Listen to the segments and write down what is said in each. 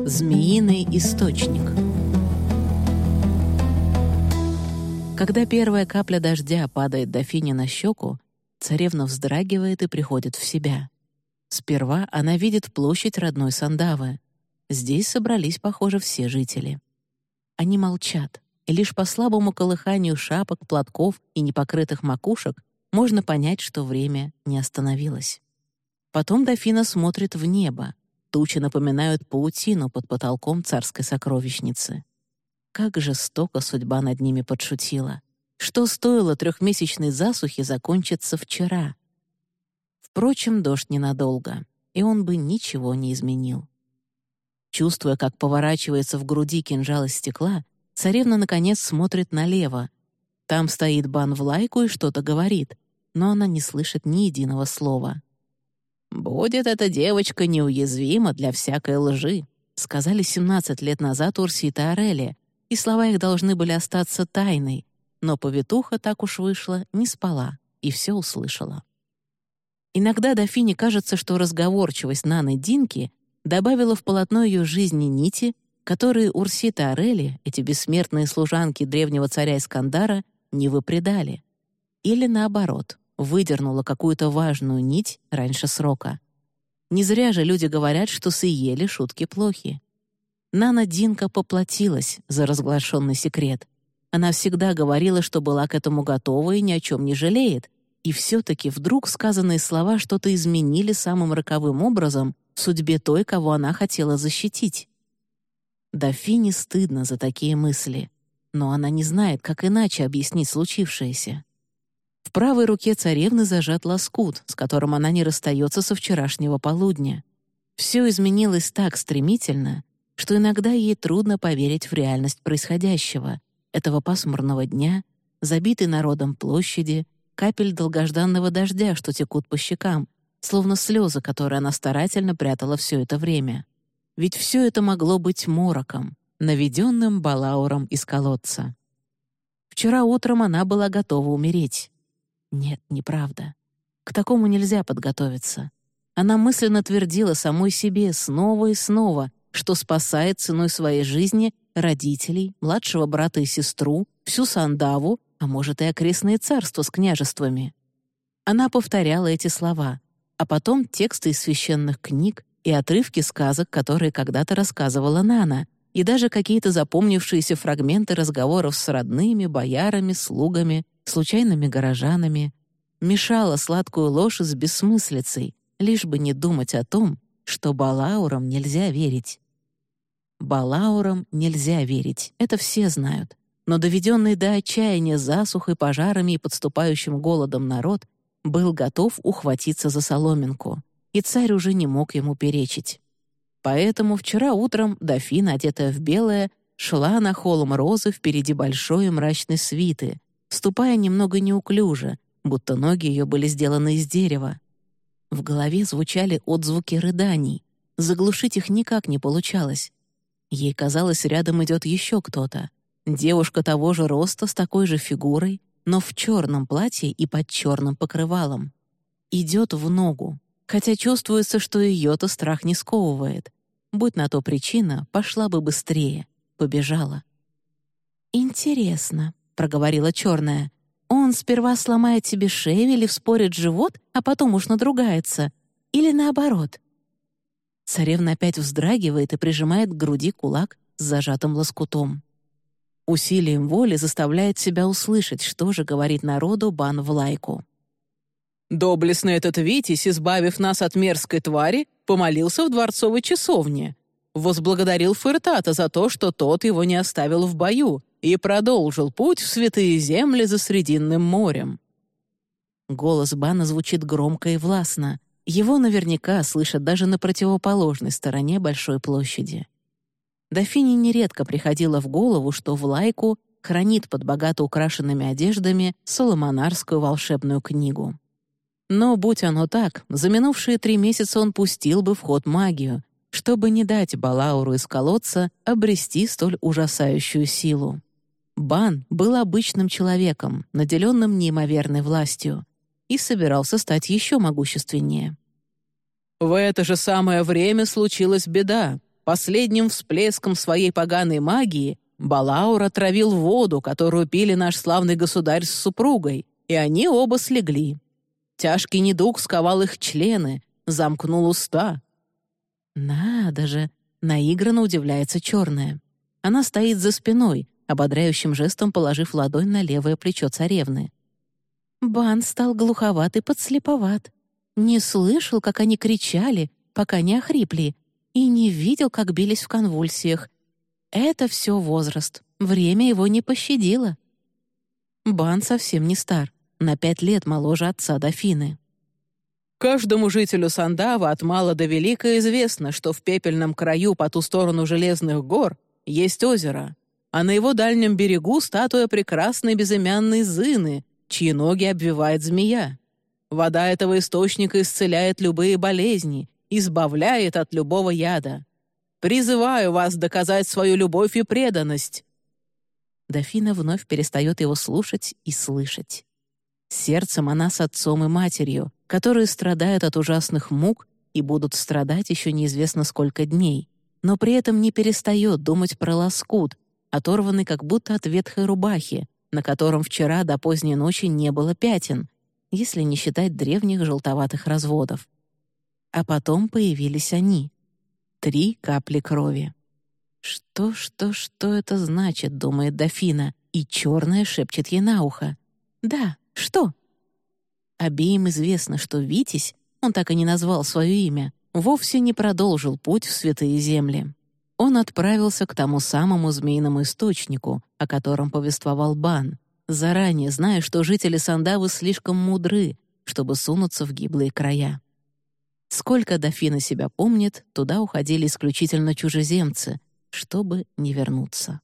Змеиный источник. Когда первая капля дождя падает Дофине на щеку, царевна вздрагивает и приходит в себя. Сперва она видит площадь родной Сандавы. Здесь собрались, похоже, все жители. Они молчат, и лишь по слабому колыханию шапок, платков и непокрытых макушек можно понять, что время не остановилось. Потом Дофина смотрит в небо. Тучи напоминают паутину под потолком царской сокровищницы. Как жестоко судьба над ними подшутила. Что стоило трехмесячной засухи закончиться вчера? Впрочем, дождь ненадолго, и он бы ничего не изменил. Чувствуя, как поворачивается в груди кинжал из стекла, царевна, наконец, смотрит налево. Там стоит Бан Влайку и что-то говорит, но она не слышит ни единого слова. «Будет эта девочка неуязвима для всякой лжи», сказали 17 лет назад Урсита и Орелия, и слова их должны были остаться тайной, но повитуха, так уж вышло, не спала и все услышала. Иногда Дофине кажется, что разговорчивость Наны Динки добавила в полотно ее жизни нити, которые Урсита и Орелия, эти бессмертные служанки древнего царя Искандара, не выпредали. Или наоборот, выдернула какую-то важную нить раньше срока. Не зря же люди говорят, что с Иели шутки плохи. Нана Динка поплатилась за разглашенный секрет. Она всегда говорила, что была к этому готова и ни о чем не жалеет, и все-таки вдруг сказанные слова что-то изменили самым роковым образом в судьбе той, кого она хотела защитить. Дофине стыдно за такие мысли, но она не знает, как иначе объяснить случившееся. В правой руке царевны зажат лоскут, с которым она не расстается со вчерашнего полудня. Все изменилось так стремительно, что иногда ей трудно поверить в реальность происходящего, этого пасмурного дня, забитой народом площади, капель долгожданного дождя, что текут по щекам, словно слезы, которые она старательно прятала все это время. Ведь все это могло быть мороком, наведенным балауром из колодца. Вчера утром она была готова умереть. Нет, неправда. К такому нельзя подготовиться. Она мысленно твердила самой себе снова и снова, что спасает ценой своей жизни родителей, младшего брата и сестру, всю Сандаву, а может и окрестные царства с княжествами. Она повторяла эти слова, а потом тексты из священных книг и отрывки сказок, которые когда-то рассказывала Нана, и даже какие-то запомнившиеся фрагменты разговоров с родными, боярами, слугами, случайными горожанами. Мешала сладкую ложь с бессмыслицей, лишь бы не думать о том, что балаурам нельзя верить. Балаурам нельзя верить, это все знают. Но доведенный до отчаяния засухой, пожарами и подступающим голодом народ был готов ухватиться за соломинку, и царь уже не мог ему перечить. Поэтому вчера утром Дофина, одетая в белое, шла на холм Розы впереди большой и мрачной свиты, ступая немного неуклюже, будто ноги ее были сделаны из дерева. В голове звучали отзвуки рыданий. Заглушить их никак не получалось. Ей казалось, рядом идет еще кто-то. Девушка того же роста, с такой же фигурой, но в черном платье и под черным покрывалом. Идет в ногу, хотя чувствуется, что ее-то страх не сковывает. Будь на то причина, пошла бы быстрее, побежала. «Интересно», — проговорила черная. «Он сперва сломает себе шею или вспорит живот, а потом уж надругается. Или наоборот?» Царевна опять вздрагивает и прижимает к груди кулак с зажатым лоскутом. Усилием воли заставляет себя услышать, что же говорит народу Бан Влайку. «Доблестный этот Витязь, избавив нас от мерзкой твари, помолился в дворцовой часовне. Возблагодарил Фыртата за то, что тот его не оставил в бою, и продолжил путь в святые земли за Срединным морем». Голос Бана звучит громко и властно. Его наверняка слышат даже на противоположной стороне большой площади. Дофине нередко приходило в голову, что Влайку хранит под богато украшенными одеждами соломонарскую волшебную книгу. Но, будь оно так, за минувшие 3 месяца он пустил бы в ход магию, чтобы не дать Балауру из колодца обрести столь ужасающую силу. Бан был обычным человеком, наделенным неимоверной властью, и собирался стать еще могущественнее. В это же самое время случилась беда. Последним всплеском своей поганой магии Балаур отравил воду, которую пили наш славный государь с супругой, и они оба слегли. Тяжкий недуг сковал их члены, замкнул уста. «Надо же!» — наигранно удивляется черная. Она стоит за спиной, ободряющим жестом положив ладонь на левое плечо царевны. Бан стал глуховат и подслеповат. Не слышал, как они кричали, пока не охрипли, и не видел, как бились в конвульсиях. Это все возраст, время его не пощадило. Бан совсем не стар, на 5 лет моложе отца дофины. Каждому жителю Сандава от мала до велика известно, что в пепельном краю по ту сторону Железных гор есть озеро, а на его дальнем берегу статуя прекрасной безымянной Зыны, чьи ноги обвивает змея. Вода этого источника исцеляет любые болезни, избавляет от любого яда. Призываю вас доказать свою любовь и преданность». Дофина вновь перестает его слушать и слышать. Сердцем она с отцом и матерью, которые страдают от ужасных мук и будут страдать еще неизвестно сколько дней, но при этом не перестает думать про лоскут, оторванный как будто от ветхой рубахи, на котором вчера до поздней ночи не было пятен, если не считать древних желтоватых разводов. А потом появились они. 3 капли крови. Что это значит, думает дофина, и черная шепчет ей на ухо. Да, что? Обеим известно, что Витязь, он так и не назвал свое имя, вовсе не продолжил путь в святые земли. Он отправился к тому самому змеиному источнику, о котором повествовал Бан, заранее зная, что жители Сандавы слишком мудры, чтобы сунуться в гиблые края. Сколько дофина себя помнит, туда уходили исключительно чужеземцы, чтобы не вернуться.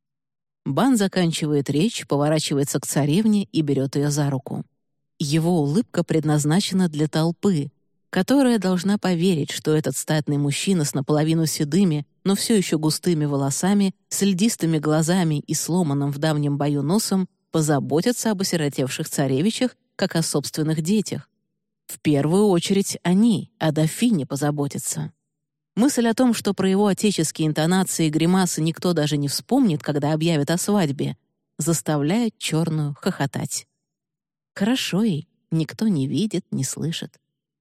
Бан заканчивает речь, поворачивается к царевне и берет ее за руку. Его улыбка предназначена для толпы, которая должна поверить, что этот статный мужчина с наполовину седыми, но все еще густыми волосами, с льдистыми глазами и сломанным в давнем бою носом позаботится об осиротевших царевичах, как о собственных детях. В первую очередь они, о дофине позаботятся. Мысль о том, что про его отеческие интонации и гримасы никто даже не вспомнит, когда объявят о свадьбе, заставляет черную хохотать. Хорошо ей, никто не видит, не слышит.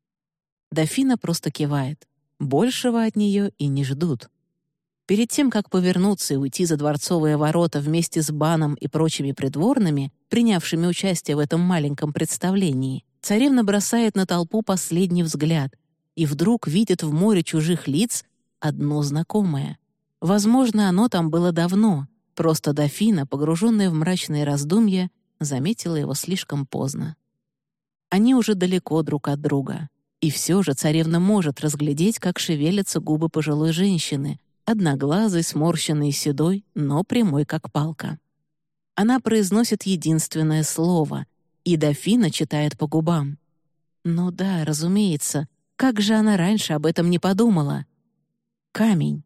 Дофина просто кивает. Большего от нее и не ждут. Перед тем, как повернуться и уйти за дворцовые ворота вместе с Баном и прочими придворными, принявшими участие в этом маленьком представлении, царевна бросает на толпу последний взгляд и вдруг видит в море чужих лиц одно знакомое. Возможно, оно там было давно, просто дофина, погруженная в мрачные раздумья, заметила его слишком поздно. Они уже далеко друг от друга, и все же царевна может разглядеть, как шевелятся губы пожилой женщины, одноглазой, сморщенной и седой, но прямой, как палка. Она произносит единственное слово, и дофина читает по губам. Ну да, разумеется, как же она раньше об этом не подумала? Камень.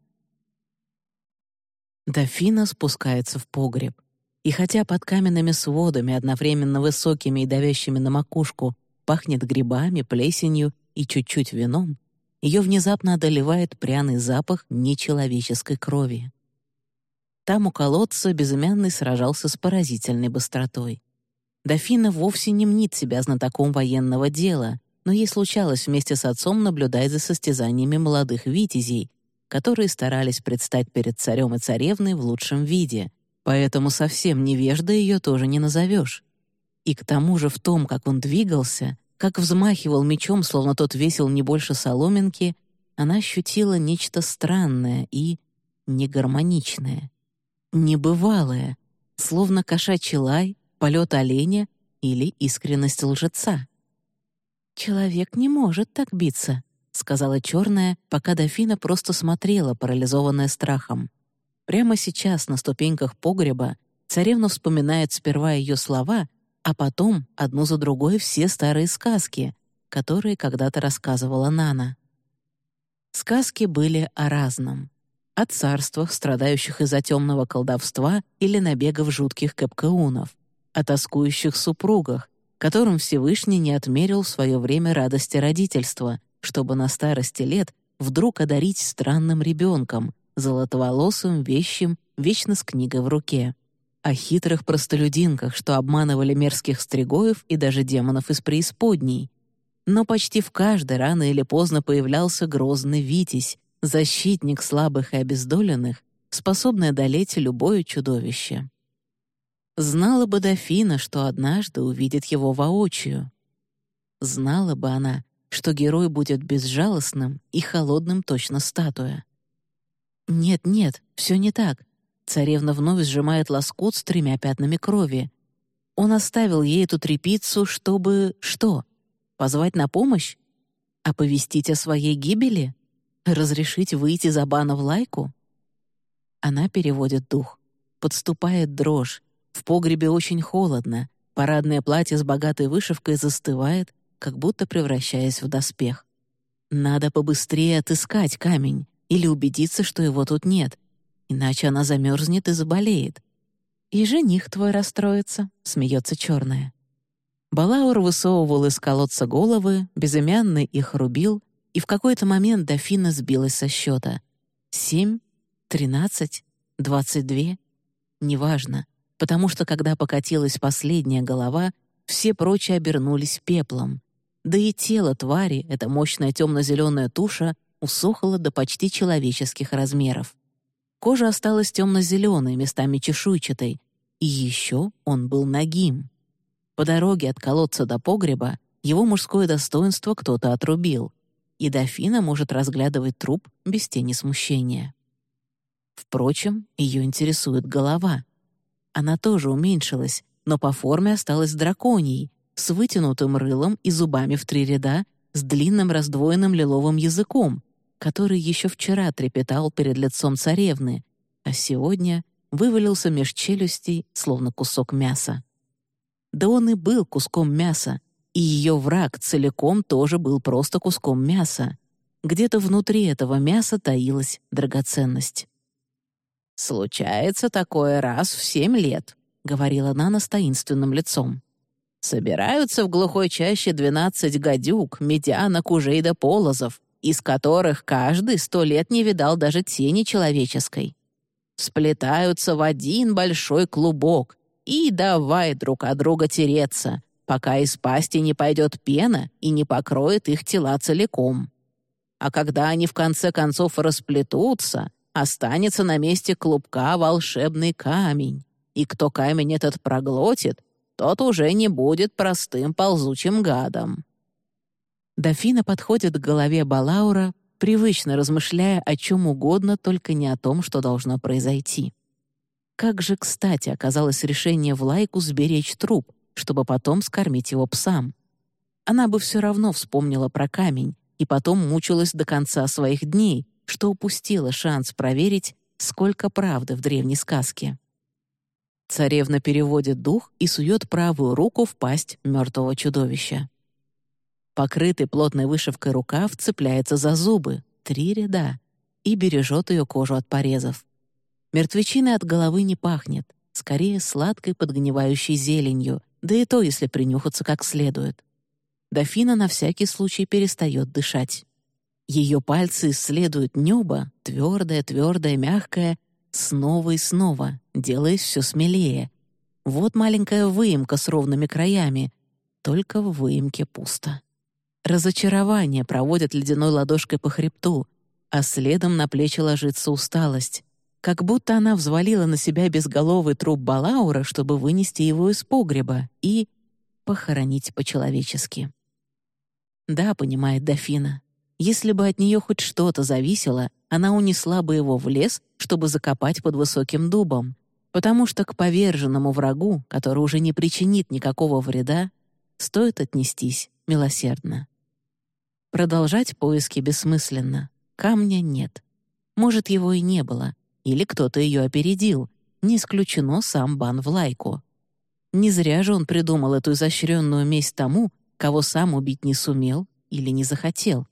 Дофина спускается в погреб. И хотя под каменными сводами, одновременно высокими и давящими на макушку, пахнет грибами, плесенью и чуть-чуть вином, ее внезапно одолевает пряный запах нечеловеческой крови. Там у колодца безымянный сражался с поразительной быстротой. Дофина вовсе не мнит себя знатоком военного дела, но ей случалось вместе с отцом наблюдать за состязаниями молодых витязей, которые старались предстать перед царем и царевной в лучшем виде, поэтому совсем невеждой ее тоже не назовешь. И к тому же в том, как он двигался, как взмахивал мечом, словно тот весил не больше соломинки, она ощутила нечто странное и негармоничное, небывалое, словно кошачий лай, полет оленя или искренность лжеца. «Человек не может так биться», — сказала черная, пока дофина просто смотрела, парализованная страхом. Прямо сейчас на ступеньках погреба царевна вспоминает сперва ее слова, а потом одну за другой все старые сказки, которые когда-то рассказывала Нана. Сказки были о разном. О царствах, страдающих из-за темного колдовства или набегов жутких кэпкаунов, о тоскующих супругах, которым Всевышний не отмерил в свое время радости родительства, чтобы на старости лет вдруг одарить странным ребенком, золотоволосым, вещим, вечно с книгой в руке. О хитрых простолюдинках, что обманывали мерзких стригоев и даже демонов из преисподней. Но почти в каждой рано или поздно появлялся грозный Витязь, защитник слабых и обездоленных, способный одолеть любое чудовище. Знала бы дофина, что однажды увидит его воочию. Знала бы она, что герой будет безжалостным и холодным точно статуя. Нет, все не так. Царевна вновь сжимает лоскут с 3 пятнами крови. Он оставил ей эту тряпицу, чтобы... Что? Позвать на помощь? Оповестить о своей гибели? Разрешить выйти за бана в лайку? Она переводит дух. Подступает дрожь. В погребе очень холодно. Парадное платье с богатой вышивкой застывает, как будто превращаясь в доспех. Надо побыстрее отыскать камень или убедиться, что его тут нет, иначе она замерзнет и заболеет. «И жених твой расстроится», — смеется черная. Балаур высовывал из колодца головы, безымянный их рубил, и в какой-то момент дофина сбилась со счета. 7, 13, 22. Неважно, потому что когда покатилась последняя голова, все прочие обернулись пеплом. Да и тело твари, эта мощная темно-зеленая туша, усохло до почти человеческих размеров. Кожа осталась темно-зеленой, местами чешуйчатой, и еще он был нагим. По дороге от колодца до погреба его мужское достоинство кто-то отрубил, и дофина может разглядывать труп без тени смущения. Впрочем, ее интересует голова. Она тоже уменьшилась, но по форме осталась драконьей, с вытянутым рылом и зубами в 3 ряда, с длинным раздвоенным лиловым языком, который еще вчера трепетал перед лицом царевны, а сегодня вывалился меж челюстей, словно кусок мяса. Да он и был куском мяса, и ее враг целиком тоже был просто куском мяса. Где-то внутри этого мяса таилась драгоценность. «Случается такое раз в 7 лет», — говорила Нана с таинственным лицом. «Собираются в глухой чаще 12 гадюк, медянок, ужей да полозов, из которых каждый 100 лет не видал даже тени человеческой. Сплетаются в один большой клубок и давай друг от друга тереться, пока из пасти не пойдет пена и не покроет их тела целиком. А когда они в конце концов расплетутся, останется на месте клубка волшебный камень, и кто камень этот проглотит, тот уже не будет простым ползучим гадом». Дофина подходит к голове Балаура, привычно размышляя о чем угодно, только не о том, что должно произойти. Как же кстати оказалось решение в лайку сберечь труп, чтобы потом скормить его псам. Она бы все равно вспомнила про камень и потом мучилась до конца своих дней, что упустила шанс проверить, сколько правды в древней сказке. Царевна переводит дух и сует правую руку в пасть мертвого чудовища. Покрытый плотной вышивкой рукав цепляется за зубы, 3 ряда, и бережет ее кожу от порезов. Мертвечиной от головы не пахнет, скорее сладкой подгнивающей зеленью, да и то, если принюхаться как следует. Дофина на всякий случай перестает дышать. Ее пальцы исследуют небо, твердое, мягкое, снова и снова, делаясь все смелее. Вот маленькая выемка с ровными краями, только в выемке пусто. Разочарование проводит ледяной ладошкой по хребту, а следом на плечи ложится усталость, как будто она взвалила на себя безголовый труп Балаура, чтобы вынести его из погреба и похоронить по-человечески. Да, понимает дофина, если бы от нее хоть что-то зависело, она унесла бы его в лес, чтобы закопать под высоким дубом, потому что к поверженному врагу, который уже не причинит никакого вреда, стоит отнестись милосердно. Продолжать поиски бессмысленно. Камня нет. Может, его и не было, или кто-то ее опередил. Не исключено сам бан в лайку. Не зря же он придумал эту изощренную месть тому, кого сам убить не сумел или не захотел.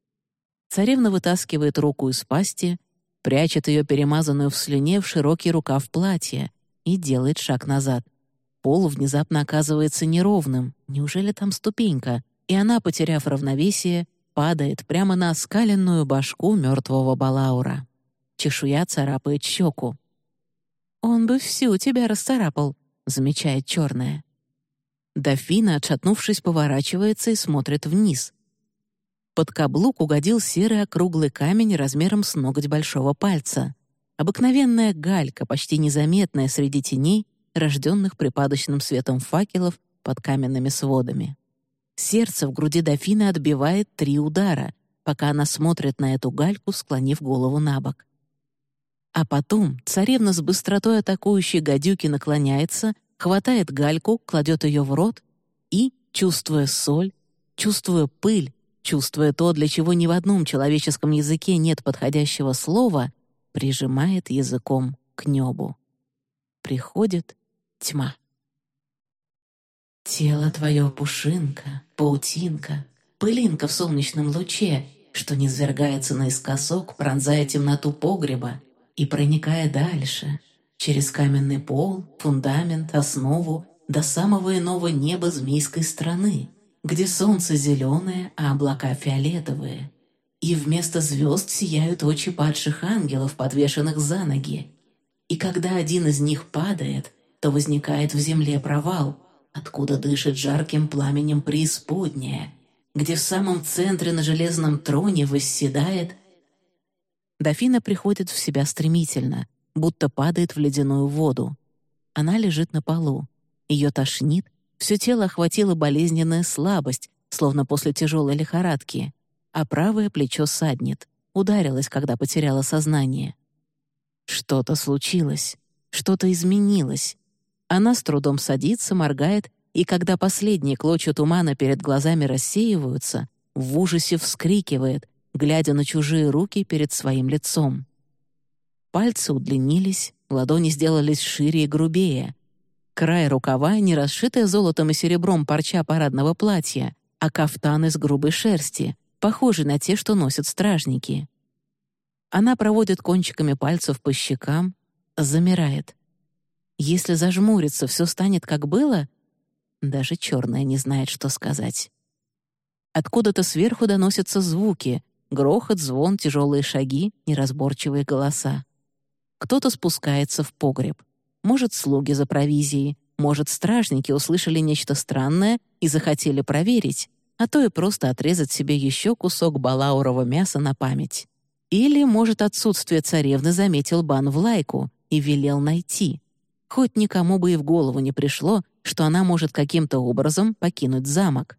Царевна вытаскивает руку из пасти, прячет ее перемазанную в слюне в широкий рукав платья и делает шаг назад. Пол внезапно оказывается неровным. Неужели там ступенька? И она, потеряв равновесие, падает прямо на оскаленную башку мертвого Балаура. Чешуя царапает щеку. «Он бы всю тебя расцарапал», — замечает черная. Дофина, отшатнувшись, поворачивается и смотрит вниз. Под каблук угодил серый округлый камень размером с ноготь большого пальца. Обыкновенная галька, почти незаметная среди теней, рожденных припадочным светом факелов под каменными сводами. Сердце в груди дофины отбивает 3 удара, пока она смотрит на эту гальку, склонив голову на бок. А потом царевна с быстротой атакующей гадюки наклоняется, хватает гальку, кладет ее в рот и, чувствуя соль, чувствуя пыль, чувствуя то, для чего ни в одном человеческом языке нет подходящего слова, прижимает языком к небу. Приходит тьма. «Тело твое пушинка, паутинка, пылинка в солнечном луче, что низвергается наискосок, пронзая темноту погреба и проникая дальше, через каменный пол, фундамент, основу, до самого иного неба змейской страны, где солнце зеленое, а облака фиолетовые, и вместо звезд сияют очи падших ангелов, подвешенных за ноги. И когда один из них падает, то возникает в земле провал, откуда дышит жарким пламенем преисподняя, где в самом центре на железном троне восседает...» Дофина приходит в себя стремительно, будто падает в ледяную воду. Она лежит на полу. Ее тошнит, все тело охватила болезненная слабость, словно после тяжелой лихорадки, а правое плечо саднет, ударилось, когда потеряла сознание. Что-то случилось, что-то изменилось. Она с трудом садится, моргает, и когда последние клочья тумана перед глазами рассеиваются, в ужасе вскрикивает, глядя на чужие руки перед своим лицом. Пальцы удлинились, ладони сделались шире и грубее. Край рукава — не расшитая золотом и серебром парча парадного платья, а кафтан из грубой шерсти, похожий на те, что носят стражники. Она проводит кончиками пальцев по щекам, замирает. Если зажмуриться, все станет как было? Даже черная не знает, что сказать. Откуда-то сверху доносятся звуки — грохот, звон, тяжелые шаги, неразборчивые голоса. Кто-то спускается в погреб. Может, слуги за провизией, может, стражники услышали нечто странное и захотели проверить, а то и просто отрезать себе еще кусок балаурового мяса на память. Или, может, отсутствие царевны заметил бан в лайку и велел найти. Хоть никому бы и в голову не пришло, что она может каким-то образом покинуть замок.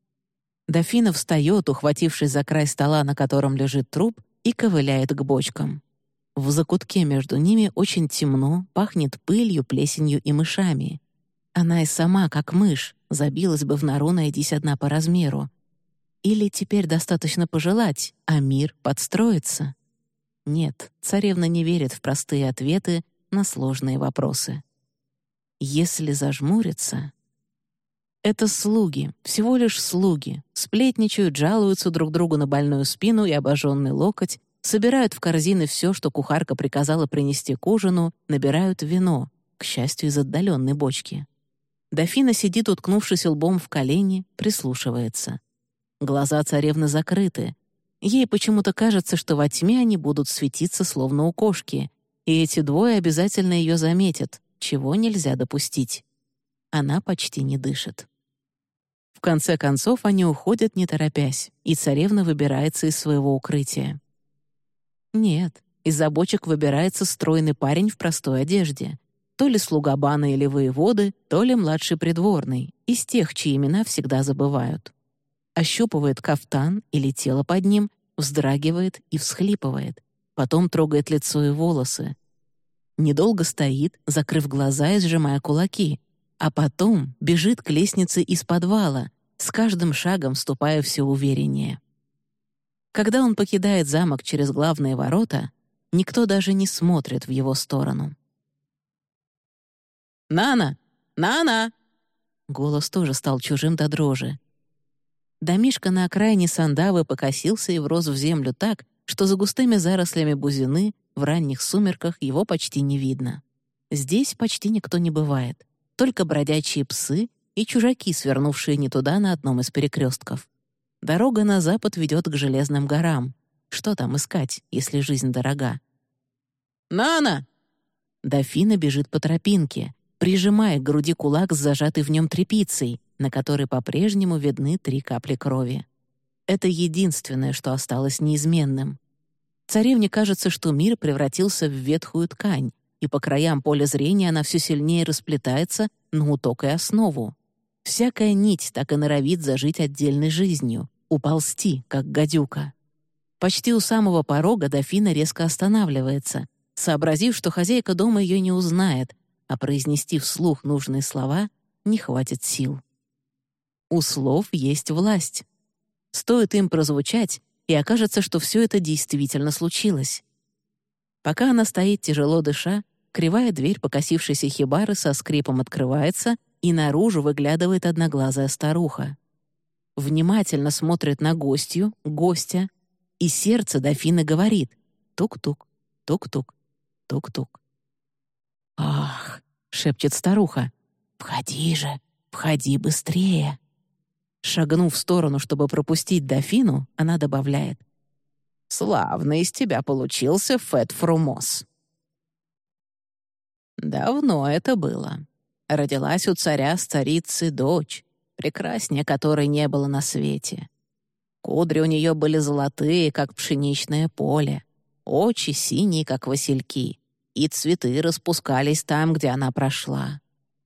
Дофина встает, ухватившись за край стола, на котором лежит труп, и ковыляет к бочкам. В закутке между ними очень темно, пахнет пылью, плесенью и мышами. Она и сама, как мышь, забилась бы в нору, найдись одна по размеру. Или теперь достаточно пожелать, а мир подстроится? Нет, царевна не верит в простые ответы на сложные вопросы. Если зажмуриться... Это слуги, всего лишь слуги, сплетничают, жалуются друг другу на больную спину и обожженный локоть, собирают в корзины все, что кухарка приказала принести к ужину, набирают вино, к счастью, из отдаленной бочки. Дофина сидит, уткнувшись лбом в колени, прислушивается. Глаза царевны закрыты. Ей почему-то кажется, что во тьме они будут светиться, словно у кошки, и эти двое обязательно ее заметят, чего нельзя допустить. Она почти не дышит. В конце концов, они уходят, не торопясь, и царевна выбирается из своего укрытия. Нет, из-за бочек выбирается стройный парень в простой одежде. То ли слуга бана или воеводы, то ли младший придворный, из тех, чьи имена всегда забывают. Ощупывает кафтан или тело под ним, вздрагивает и всхлипывает, потом трогает лицо и волосы. Недолго стоит, закрыв глаза и сжимая кулаки, а потом бежит к лестнице из подвала, с каждым шагом ступая все увереннее. Когда он покидает замок через главные ворота, никто даже не смотрит в его сторону. «Нана! Нана!» Голос тоже стал чужим до дрожи. Домишко на окраине Сандавы покосился и врос в землю так, что за густыми зарослями бузины в ранних сумерках его почти не видно. Здесь почти никто не бывает, только бродячие псы и чужаки, свернувшие не туда на одном из перекрестков. Дорога на запад ведет к Железным горам. Что там искать, если жизнь дорога? «Нана!» Дофина бежит по тропинке, прижимая к груди кулак с зажатой в нем тряпицей, на которой по-прежнему видны 3 капли крови. Это единственное, что осталось неизменным. Царевне кажется, что мир превратился в ветхую ткань, и по краям поля зрения она все сильнее расплетается на уток и основу. Всякая нить так и норовит зажить отдельной жизнью, уползти, как гадюка. Почти у самого порога дофина резко останавливается, сообразив, что хозяйка дома ее не узнает, а произнести вслух нужные слова не хватит сил. У слов есть власть. Стоит им прозвучать, и окажется, что все это действительно случилось. Пока она стоит, тяжело дыша, кривая дверь покосившейся хибары со скрипом открывается, и наружу выглядывает одноглазая старуха. Внимательно смотрит на гостя, и сердце дофины говорит: тук-тук, тук-тук, тук-тук. «Ах!» — шепчет старуха. «Входи же, входи быстрее!» Шагнув в сторону, чтобы пропустить дофину, она добавляет: «Славно из тебя получился Фет Фрумос». Давно это было. Родилась у царя-старицы дочь, прекраснее которой не было на свете. Кудри у нее были золотые, как пшеничное поле, очи синие, как васильки, и цветы распускались там, где она прошла.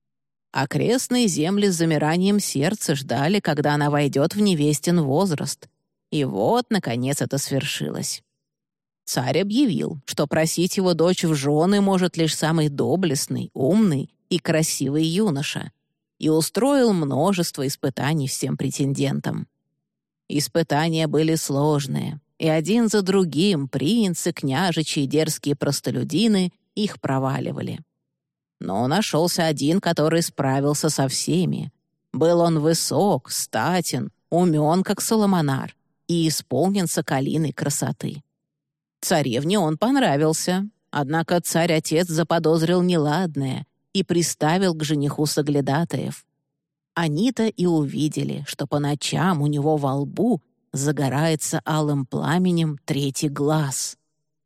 Окрестные земли с замиранием сердца ждали, когда она войдет в невестин возраст. И вот, наконец, это свершилось. Царь объявил, что просить его дочь в жены может лишь самый доблестный, умный и красивый юноша, и устроил множество испытаний всем претендентам. Испытания были сложные, и один за другим принцы, княжичи и дерзкие простолюдины их проваливали. Но нашелся один, который справился со всеми. Был он высок, статен, умен, как Соломонар, и исполнен соколиной красоты. Царевне он понравился, однако царь-отец заподозрил неладное и приставил к жениху соглядатаев. Они-то и увидели, что по ночам у него во лбу загорается алым пламенем 3-й глаз.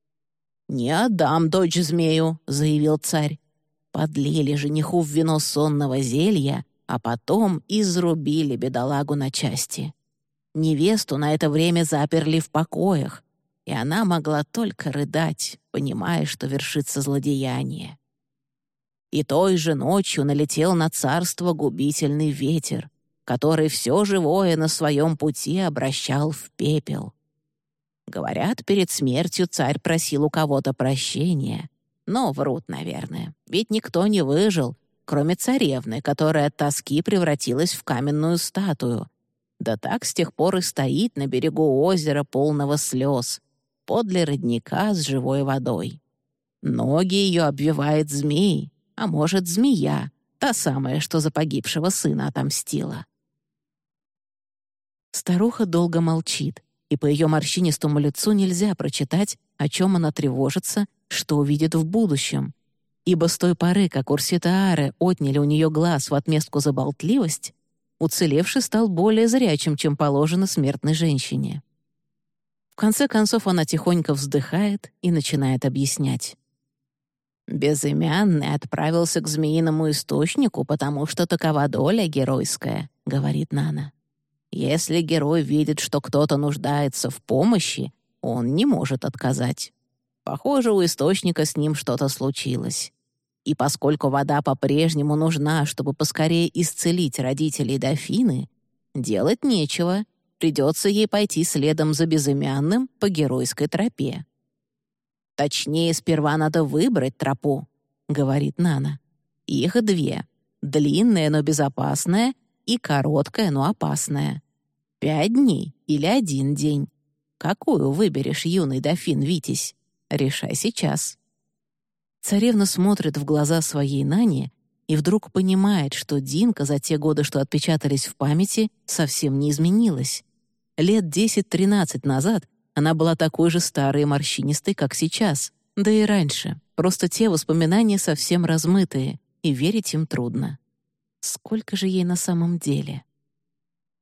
«Не отдам дочь змею», — заявил царь. Подлили жениху в вино сонного зелья, а потом изрубили бедолагу на части. Невесту на это время заперли в покоях, и она могла только рыдать, понимая, что вершится злодеяние. И той же ночью налетел на царство губительный ветер, который все живое на своем пути обращал в пепел. Говорят, перед смертью царь просил у кого-то прощения, но врут, наверное, ведь никто не выжил, кроме царевны, которая от тоски превратилась в каменную статую. Да так с тех пор и стоит на берегу озера, полного слез, подле родника с живой водой. Ноги ее обвивает змей, а может, змея, та самая, что за погибшего сына отомстила. Старуха долго молчит, и по ее морщинистому лицу нельзя прочитать, о чем она тревожится, что увидит в будущем. Ибо с той поры, как Урситааре отняли у нее глаз в отместку за болтливость, уцелевший стал более зрячим, чем положено смертной женщине. В конце концов она тихонько вздыхает и начинает объяснять. «Безымянный отправился к змеиному источнику, потому что такова доля геройская», — говорит Нана. «Если герой видит, что кто-то нуждается в помощи, он не может отказать. Похоже, у источника с ним что-то случилось. И поскольку вода по-прежнему нужна, чтобы поскорее исцелить родителей дофины, делать нечего, придется ей пойти следом за безымянным по геройской тропе. «Точнее, сперва надо выбрать тропу», — говорит Нана. «Их 2. Длинная, но безопасная, и короткая, но опасная. 5 дней или 1 день. Какую выберешь, юный дофин Витязь? Решай сейчас». Царевна смотрит в глаза своей Нане и вдруг понимает, что Динка за те годы, что отпечатались в памяти, совсем не изменилась. Лет 10-13 назад она была такой же старой и морщинистой, как сейчас, да и раньше. Просто те воспоминания совсем размытые, и верить им трудно. Сколько же ей на самом деле?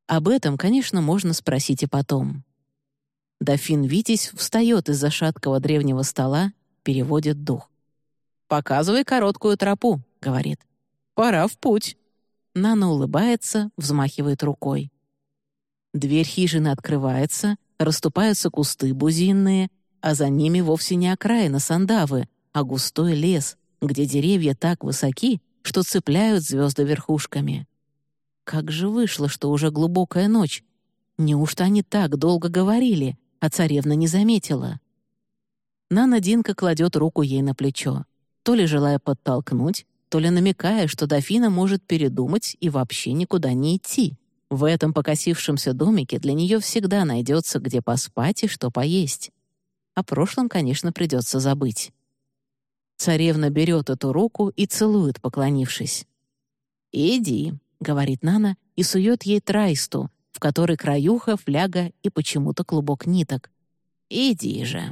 Об этом, конечно, можно спросить и потом. Дофин Витязь встает из-за шаткого древнего стола, переводит дух. «Показывай короткую тропу», — говорит. «Пора в путь». Нана улыбается, взмахивает рукой. Дверь хижины открывается, расступаются кусты бузинные, а за ними вовсе не окраина Сандавы, а густой лес, где деревья так высоки, что цепляют звезды верхушками. Как же вышло, что уже глубокая ночь? Неужто они так долго говорили, а царевна не заметила? Нана Динка кладет руку ей на плечо, то ли желая подтолкнуть, то ли намекая, что дофина может передумать и вообще никуда не идти. В этом покосившемся домике для нее всегда найдется, где поспать и что поесть. О прошлом, конечно, придется забыть. Царевна берет эту руку и целует, поклонившись. «Иди», — говорит Нана и сует ей трайсту, в которой краюха, фляга и почему-то клубок ниток. «Иди же».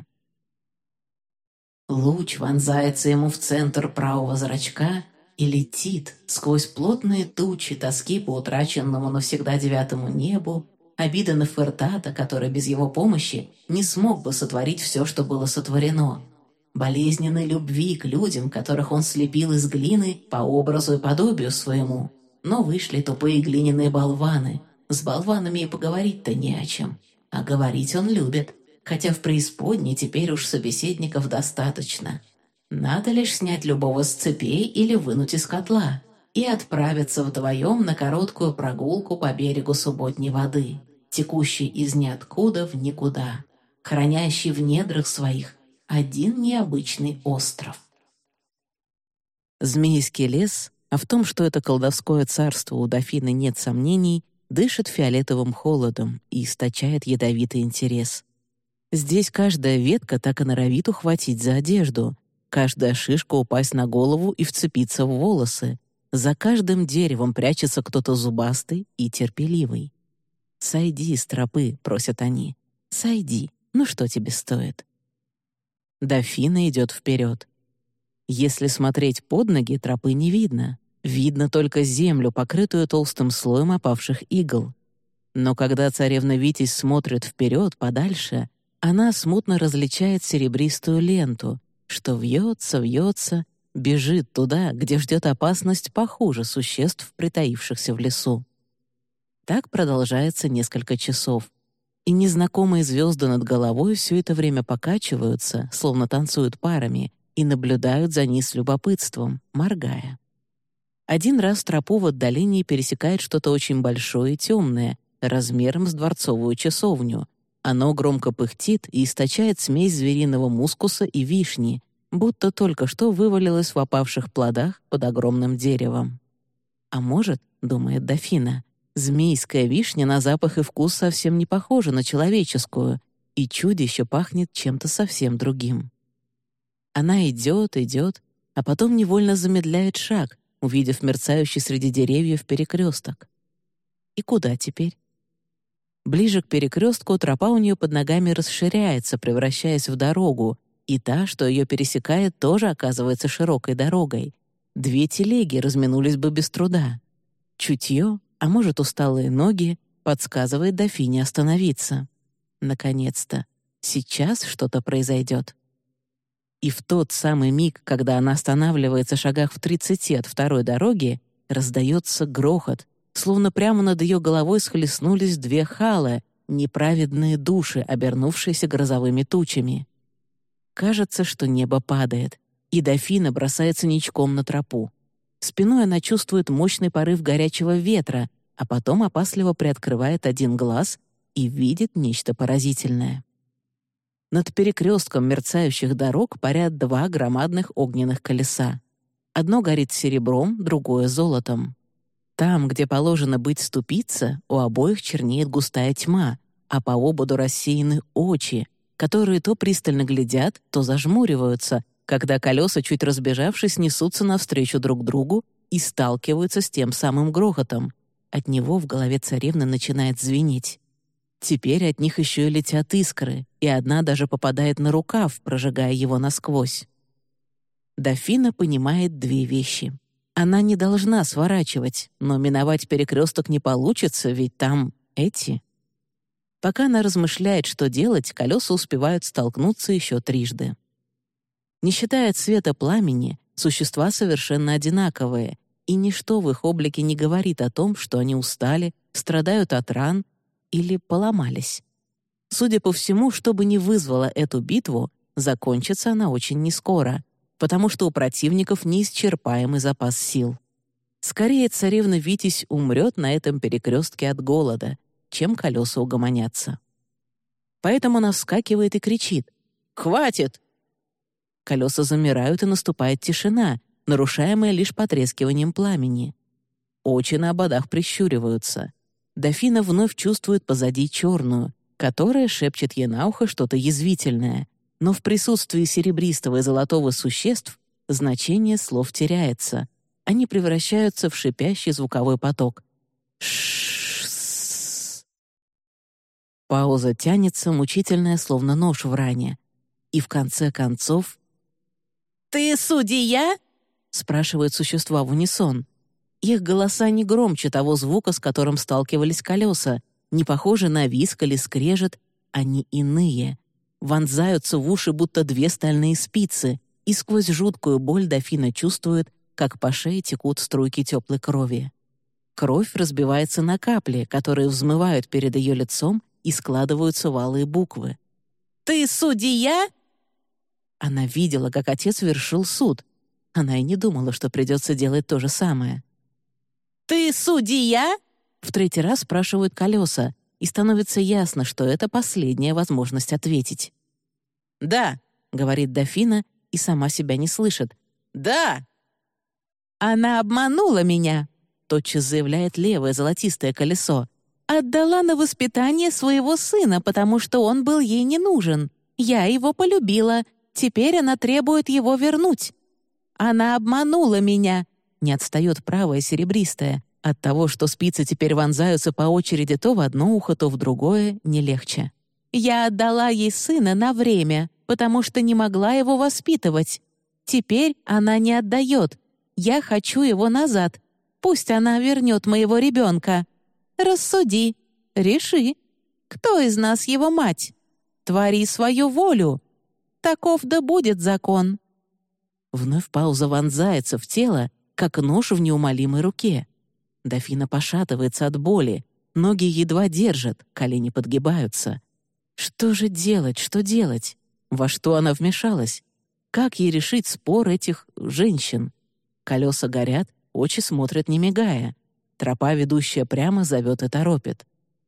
Луч вонзается ему в центр правого зрачка и летит сквозь плотные тучи тоски по утраченному навсегда девятому небу, обида на Фертата, который без его помощи не смог бы сотворить все, что было сотворено, болезненной любви к людям, которых он слепил из глины по образу и подобию своему, но вышли тупые глиняные болваны. С болванами и поговорить-то не о чем, а говорить он любит, хотя в преисподней теперь уж собеседников достаточно. Надо лишь снять любого с цепей или вынуть из котла и отправиться вдвоем на короткую прогулку по берегу субботней воды, текущей из ниоткуда в никуда, хранящей в недрах своих один необычный остров. Змеиский лес, а в том, что это колдовское царство у дофины нет сомнений, дышит фиолетовым холодом и источает ядовитый интерес. Здесь каждая ветка так и норовит ухватить за одежду, каждая шишка упасть на голову и вцепиться в волосы. За каждым деревом прячется кто-то зубастый и терпеливый. «Сойди с тропы», — просят они. «Сойди, ну что тебе стоит?» Дофина идет вперед. Если смотреть под ноги, тропы не видно. Видно только землю, покрытую толстым слоем опавших игл. Но когда царевна Витязь смотрит вперед, подальше, она смутно различает серебристую ленту, что вьется, бежит туда, где ждет опасность похуже существ, притаившихся в лесу. Так продолжается несколько часов. И незнакомые звезды над головой все это время покачиваются, словно танцуют парами, и наблюдают за ней с любопытством, моргая. Один раз тропу в отдалении пересекает что-то очень большое и темное, размером с дворцовую часовню. Оно громко пыхтит и источает смесь звериного мускуса и вишни, будто только что вывалилось в опавших плодах под огромным деревом. А может, думает дофина, змейская вишня на запах и вкус совсем не похожа на человеческую, и чудище пахнет чем-то совсем другим. Она идет, а потом невольно замедляет шаг, увидев мерцающий среди деревьев перекресток. И куда теперь? Ближе к перекрестку тропа у нее под ногами расширяется, превращаясь в дорогу, и та, что ее пересекает, тоже оказывается широкой дорогой. 2 телеги разминулись бы без труда. Чутье, а может, усталые ноги, подсказывает дофине остановиться. Наконец-то. Сейчас что-то произойдет. И в тот самый миг, когда она останавливается в шагах в 30 от второй дороги, раздается грохот, словно прямо над ее головой схлестнулись 2 халы, неправедные души, обернувшиеся грозовыми тучами. Кажется, что небо падает, и дофина бросается ничком на тропу. Спиной она чувствует мощный порыв горячего ветра, а потом опасливо приоткрывает один глаз и видит нечто поразительное. Над перекрестком мерцающих дорог парят 2 громадных огненных колеса. Одно горит серебром, другое — золотом. Там, где положено быть ступица, у обоих чернеет густая тьма, а по ободу рассеяны очи, которые то пристально глядят, то зажмуриваются, когда колеса, чуть разбежавшись, несутся навстречу друг другу и сталкиваются с тем самым грохотом. От него в голове царевны начинает звенеть. Теперь от них еще и летят искры, и одна даже попадает на рукав, прожигая его насквозь. Дофина понимает 2 вещи. Она не должна сворачивать, но миновать перекресток не получится, ведь там эти. Пока она размышляет, что делать, колеса успевают столкнуться еще трижды. Не считая цвета пламени, существа совершенно одинаковые, и ничто в их облике не говорит о том, что они устали, страдают от ран или поломались. Судя по всему, что бы ни вызвало эту битву, закончится она очень нескоро, потому что у противников неисчерпаемый запас сил. Скорее царевна Витязь умрет на этом перекрестке от голода, чем колеса угомонятся. Поэтому она вскакивает и кричит: «Хватит!» Колеса замирают, и наступает тишина, нарушаемая лишь потрескиванием пламени. Очи на ободах прищуриваются. Дофина вновь чувствует позади черную, которая шепчет ей на ухо что-то язвительное, но в присутствии серебристого и золотого существ значение слов теряется. Они превращаются в шипящий звуковой поток. Ш-с-с. Пауза тянется, мучительная, словно нож в ране. И в конце концов... «Ты судья?» — спрашивают существа в унисон. Их голоса не громче того звука, с которым сталкивались колеса, не похожи на визг или скрежет, они иные. Вонзаются в уши, будто две стальные спицы, и сквозь жуткую боль дофина чувствует, как по шее текут струйки теплой крови. Кровь разбивается на капли, которые взмывают перед ее лицом и складываются в алые буквы. «Ты судья?» Она видела, как отец вершил суд. Она и не думала, что придется делать то же самое. «Ты судья?» — в третий раз спрашивают колеса, и становится ясно, что это последняя возможность ответить. «Да», — говорит дофина, и сама себя не слышит. «Да!» «Она обманула меня», — тотчас заявляет левое золотистое колесо. «Отдала на воспитание своего сына, потому что он был ей не нужен. Я его полюбила. Теперь она требует его вернуть. Она обманула меня», — не отстает правое серебристое. От того, что спицы теперь вонзаются по очереди то в одно ухо, то в другое, не легче. «Я отдала ей сына на время, потому что не могла его воспитывать. Теперь она не отдает. Я хочу его назад. Пусть она вернет моего ребенка. Рассуди, реши, кто из нас его мать? Твори свою волю. Таков да будет закон». Вновь пауза вонзается в тело, как нож в неумолимой руке. Дофина пошатывается от боли, ноги едва держат, колени подгибаются. Что же делать, что делать? Во что она вмешалась? Как ей решить спор этих женщин? Колеса горят, очи смотрят не мигая. Тропа, ведущая прямо, зовет и торопит.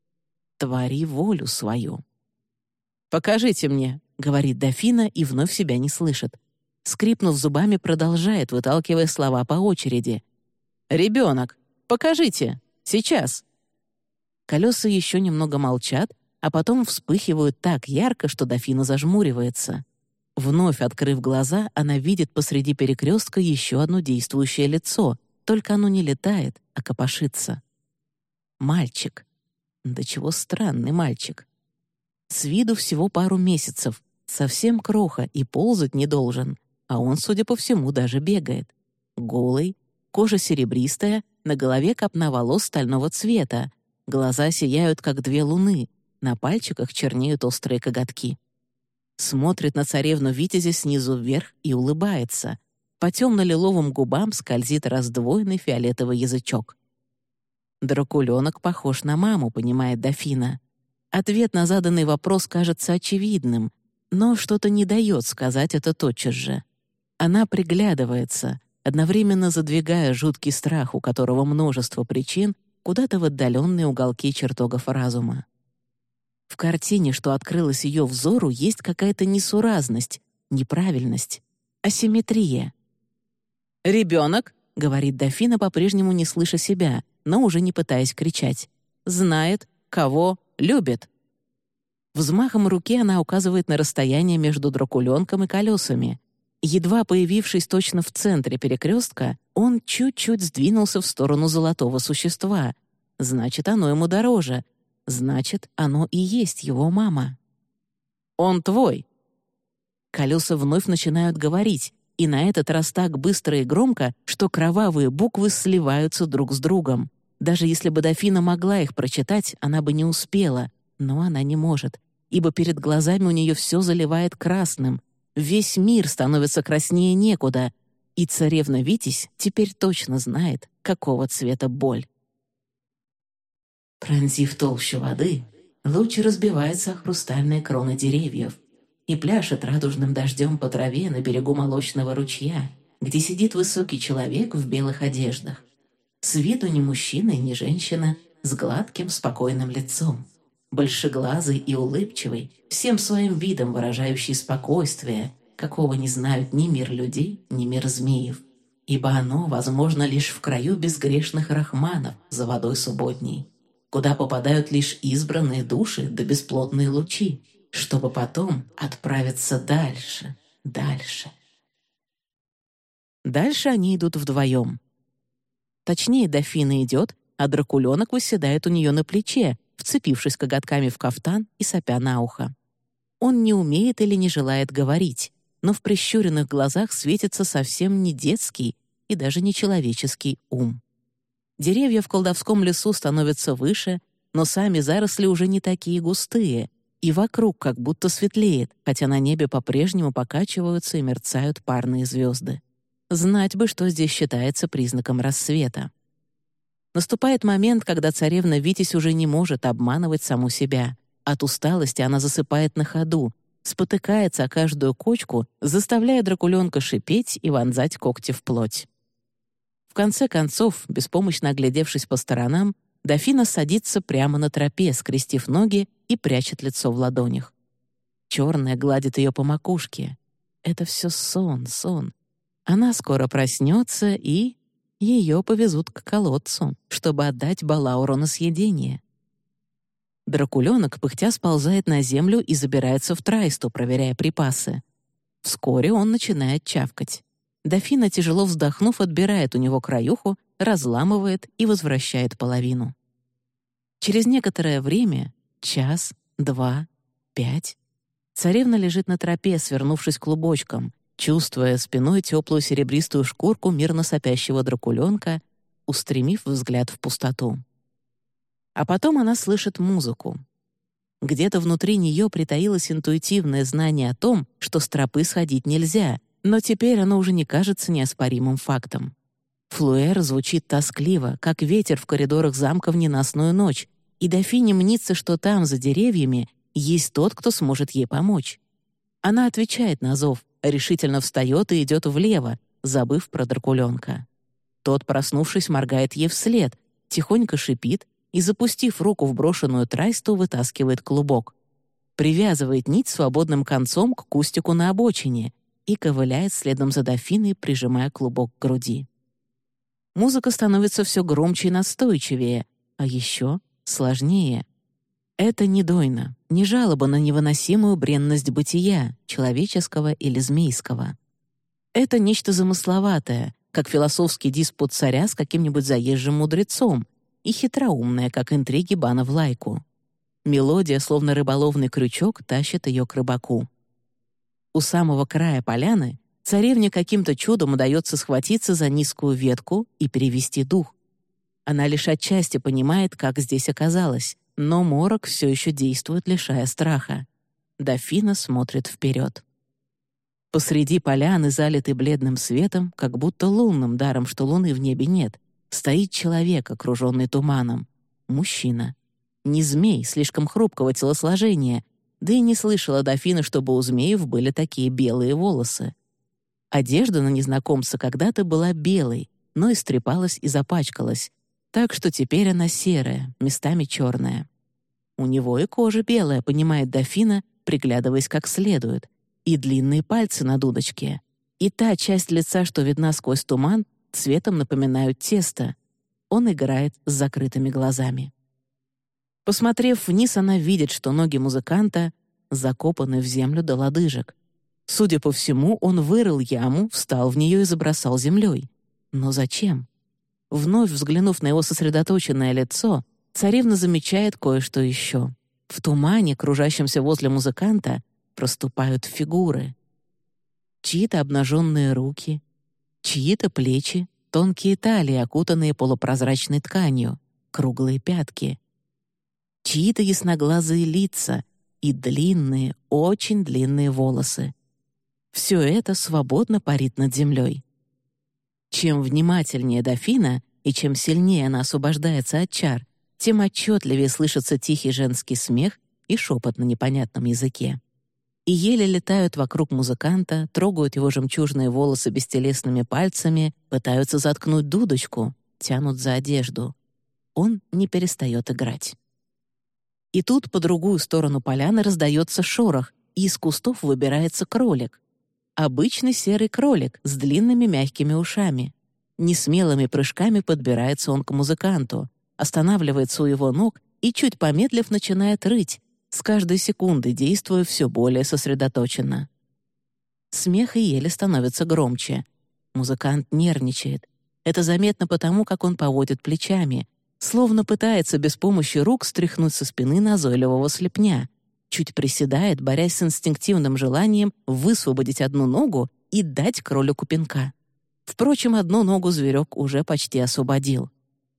«Твори волю свою». «Покажите мне», — говорит дофина и вновь себя не слышит. Скрипнув зубами, продолжает, выталкивая слова по очереди. «Ребенок, покажите, сейчас». Колеса еще немного молчат, а потом вспыхивают так ярко, что дофина зажмуривается. Вновь открыв глаза, она видит посреди перекрестка еще одно действующее лицо, только оно не летает, а копошится. Мальчик. Да чего странный мальчик. С виду всего пару месяцев, совсем кроха и ползать не должен, а он, судя по всему, даже бегает. Голый, кожа серебристая, на голове копна волос стального цвета, глаза сияют, как две луны, на пальчиках чернеют острые коготки. Смотрит на царевну Витязя снизу вверх и улыбается. По темно-лиловым губам скользит раздвоенный фиолетовый язычок. Дракуленок похож на маму, понимает дофина. Ответ на заданный вопрос кажется очевидным, но что-то не дает сказать это тотчас же. Она приглядывается, одновременно задвигая жуткий страх, у которого множество причин, куда-то в отдаленные уголки чертогов разума. В картине, что открылась ее взору, есть какая-то несуразность, неправильность, асимметрия. «Ребенок», — говорит дофина, по-прежнему не слыша себя, но уже не пытаясь кричать, «знает, кого любит». Взмахом руки она указывает на расстояние между дракуленком и колесами. Едва появившись точно в центре перекрестка, он чуть-чуть сдвинулся в сторону золотого существа. Значит, оно ему дороже. Значит, оно и есть его мама. «Он твой». Колеса вновь начинают говорить, и на этот раз так быстро и громко, что кровавые буквы сливаются друг с другом. Даже если бы дофина могла их прочитать, она бы не успела, но она не может, ибо перед глазами у нее все заливает красным, весь мир становится краснее некуда, и царевна Витязь теперь точно знает, какого цвета боль. Пронзив толщу воды, луч разбивается о хрустальные кроны деревьев и пляшет радужным дождем по траве на берегу молочного ручья, где сидит высокий человек в белых одеждах. С виду ни мужчина и ни женщина, с гладким, спокойным лицом, большеглазый и улыбчивый, всем своим видом выражающий спокойствие, какого не знают ни мир людей, ни мир змеев, ибо оно возможно лишь в краю безгрешных рахманов за водой субботней, куда попадают лишь избранные души да бесплотные лучи, чтобы потом отправиться дальше, дальше. Дальше они идут вдвоем. Точнее, дофина идет, а дракуленок восседает у нее на плече, вцепившись коготками в кафтан и сопя на ухо. Он не умеет или не желает говорить, но в прищуренных глазах светится совсем не детский и даже не человеческий ум. Деревья в колдовском лесу становятся выше, но сами заросли уже не такие густые, и вокруг как будто светлеет, хотя на небе по-прежнему покачиваются и мерцают парные звезды. Знать бы, что здесь считается признаком рассвета. Наступает момент, когда царевна Витязь уже не может обманывать саму себя. От усталости она засыпает на ходу, спотыкается о каждую кочку, заставляя дракуленка шипеть и вонзать когти в плоть. В конце концов, беспомощно оглядевшись по сторонам, дофина садится прямо на тропе, скрестив ноги и прячет лицо в ладонях. Черная гладит ее по макушке. Это все сон, сон. Она скоро проснется, и ее повезут к колодцу, чтобы отдать Балауру на съедение. Дракуленок, пыхтя, сползает на землю и забирается в трайсту, проверяя припасы. Вскоре он начинает чавкать. Дофина, тяжело вздохнув, отбирает у него краюху, разламывает и возвращает половину. Через некоторое время, час, 2, 5, царевна лежит на тропе, свернувшись клубочком, чувствуя спиной теплую серебристую шкурку мирно сопящего дракуленка, устремив взгляд в пустоту. А потом она слышит музыку. Где-то внутри нее притаилось интуитивное знание о том, что с тропы сходить нельзя, но теперь оно уже не кажется неоспоримым фактом. Флуэр звучит тоскливо, как ветер в коридорах замка в ненастную ночь, и дофине мнится, что там, за деревьями, есть тот, кто сможет ей помочь. Она отвечает на зов, решительно встает и идет влево, забыв про дракуленка. Тот, проснувшись, моргает ей вслед, тихонько шипит и, запустив руку в брошенную трайсту, вытаскивает клубок. Привязывает нить свободным концом к кустику на обочине и ковыляет следом за дофиной, прижимая клубок к груди. Музыка становится все громче и настойчивее, а еще сложнее. Это не дойна, не жалоба на невыносимую бренность бытия, человеческого или змейского. Это нечто замысловатое, как философский диспут царя с каким-нибудь заезжим мудрецом, и хитроумное, как интриги Бана в лайку. Мелодия, словно рыболовный крючок, тащит ее к рыбаку. У самого края поляны царевне каким-то чудом удается схватиться за низкую ветку и перевести дух. Она лишь отчасти понимает, как здесь оказалась, но морок все еще действует, лишая страха. Дофина смотрит вперед. Посреди поляны, залитой бледным светом, как будто лунным даром, что луны в небе нет, стоит человек, окруженный туманом. Мужчина. Не змей, слишком хрупкого телосложения, да и не слышала дофина, чтобы у змеев были такие белые волосы. Одежда на незнакомца когда-то была белой, но истрепалась и запачкалась, так что теперь она серая, местами черная. У него и кожа белая, понимает дофина, приглядываясь как следует, и длинные пальцы на дудочке. И та часть лица, что видна сквозь туман, цветом напоминают тесто. Он играет с закрытыми глазами. Посмотрев вниз, она видит, что ноги музыканта закопаны в землю до лодыжек. Судя по всему, он вырыл яму, встал в нее и забросал землей. Но зачем? Вновь взглянув на его сосредоточенное лицо, царевна замечает кое-что еще. В тумане, кружащемся возле музыканта, проступают фигуры. Чьи-то обнаженные руки, чьи-то плечи, тонкие талии, окутанные полупрозрачной тканью, круглые пятки, чьи-то ясноглазые лица и длинные, очень длинные волосы. Все это свободно парит над землей. Чем внимательнее дофина и чем сильнее она освобождается от чар, тем отчетливее слышится тихий женский смех и шепот на непонятном языке. И еле летают вокруг музыканта, трогают его жемчужные волосы бестелесными пальцами, пытаются заткнуть дудочку, тянут за одежду. Он не перестает играть. И тут по другую сторону поляны раздается шорох, и из кустов выбирается кролик. Обычный серый кролик с длинными мягкими ушами. Несмелыми прыжками подбирается он к музыканту, останавливается у его ног и, чуть помедлив, начинает рыть, с каждой секундой действуя все более сосредоточенно. Смех и еле становится громче. Музыкант нервничает. Это заметно потому, как он поводит плечами, словно пытается без помощи рук стряхнуть со спины назойливого слепня. Чуть приседает, борясь с инстинктивным желанием высвободить одну ногу и дать кролику пинка. Впрочем, одну ногу зверек уже почти освободил.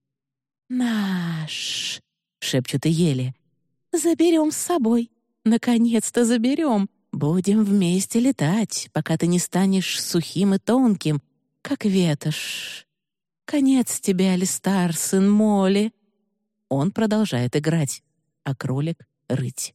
«Наш!» — шепчут и еле. «Заберем с собой. Наконец-то заберем. Будем вместе летать, пока ты не станешь сухим и тонким, как ветошь. Конец тебе, Алистар, сын Моли». Он продолжает играть, а кролик — рыть.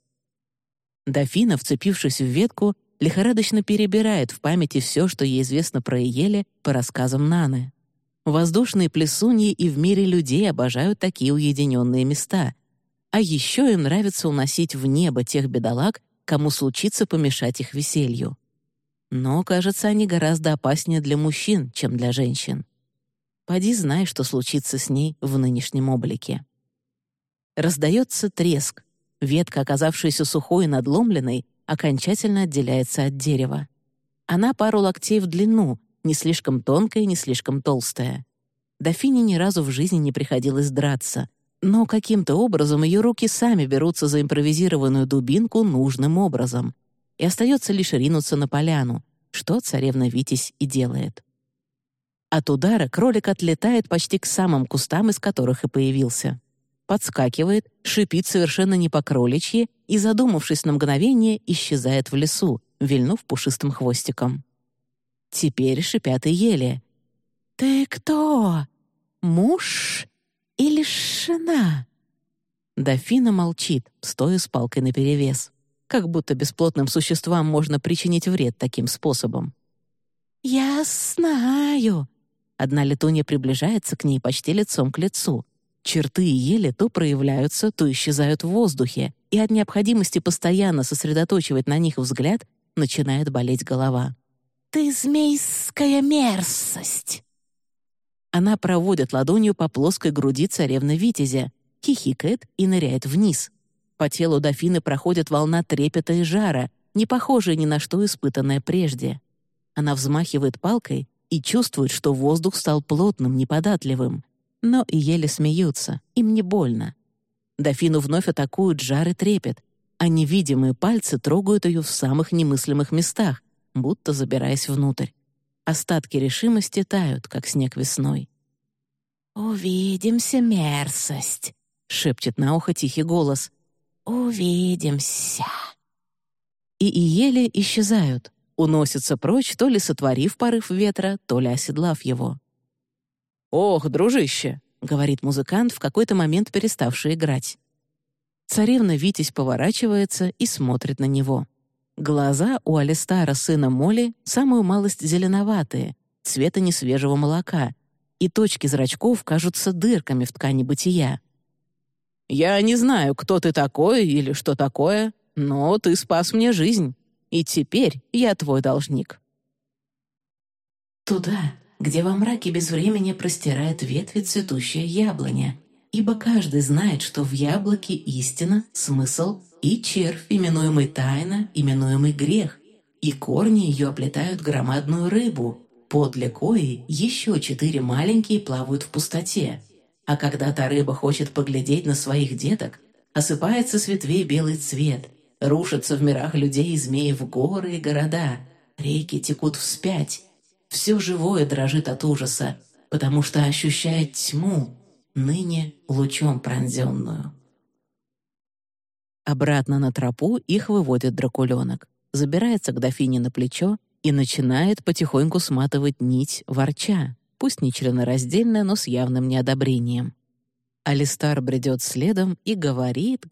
Дофина, вцепившись в ветку, лихорадочно перебирает в памяти все, что ей известно про Иеле по рассказам Наны. Воздушные плесуньи и в мире людей обожают такие уединенные места. А еще им нравится уносить в небо тех бедолаг, кому случится помешать их веселью. Но, кажется, они гораздо опаснее для мужчин, чем для женщин. Поди знай, что случится с ней в нынешнем облике. Раздается треск. Ветка, оказавшаяся сухой и надломленной, окончательно отделяется от дерева. Она пару локтей в длину, не слишком тонкая, не слишком толстая. Дофине ни разу в жизни не приходилось драться, но каким-то образом ее руки сами берутся за импровизированную дубинку нужным образом, и остается лишь ринуться на поляну, что царевна Витязь и делает. От удара кролик отлетает почти к самым кустам, из которых и появился. Подскакивает, шипит совершенно не по-кроличьи и, задумавшись на мгновение, исчезает в лесу, вильнув пушистым хвостиком. Теперь шипят и ели. «Ты кто? Муж или жена?» Дофина молчит, стоя с палкой наперевес. Как будто бесплотным существам можно причинить вред таким способом. «Я знаю». Одна летунья приближается к ней почти лицом к лицу. Черты ели то проявляются, то исчезают в воздухе, и от необходимости постоянно сосредоточивать на них взгляд начинает болеть голова. «Ты змейская мерзость!» Она проводит ладонью по плоской груди царевны Витязя, хихикает и ныряет вниз. По телу дофины проходит волна трепета и жара, не похожая ни на что испытанное прежде. Она взмахивает палкой и чувствует, что воздух стал плотным, неподатливым. Но и еле смеются, им не больно. Дофину вновь атакуют жар и трепет, а невидимые пальцы трогают ее в самых немыслимых местах, будто забираясь внутрь. Остатки решимости тают, как снег весной. «Увидимся, мерзость!» — шепчет на ухо тихий голос. «Увидимся!» И еле исчезают, уносятся прочь, то ли сотворив порыв ветра, то ли оседлав его. «Ох, дружище!» — говорит музыкант, в какой-то момент переставший играть. Царевна Витязь поворачивается и смотрит на него. Глаза у Алистара, сына Моли, самую малость зеленоватые, цвета несвежего молока, и точки зрачков кажутся дырками в ткани бытия. «Я не знаю, кто ты такой или что такое, но ты спас мне жизнь, и теперь я твой должник». Туда, где во мраке безвремени простирает ветви цветущая яблоня, ибо каждый знает, что в яблоке истина, смысл и червь, именуемый тайна, именуемый грех, и корни ее оплетают громадную рыбу, подле кои еще 4 маленькие плавают в пустоте. А когда та рыба хочет поглядеть на своих деток, осыпается с ветвей белый цвет, рушатся в мирах людей и змеев горы и города, реки текут вспять. Все живое дрожит от ужаса, потому что ощущает тьму, ныне лучом пронзенную. Обратно на тропу их выводит дракуленок, забирается к дофине на плечо и начинает потихоньку сматывать нить, ворча, пусть не членораздельно, но с явным неодобрением. Алистар бредет следом и говорит.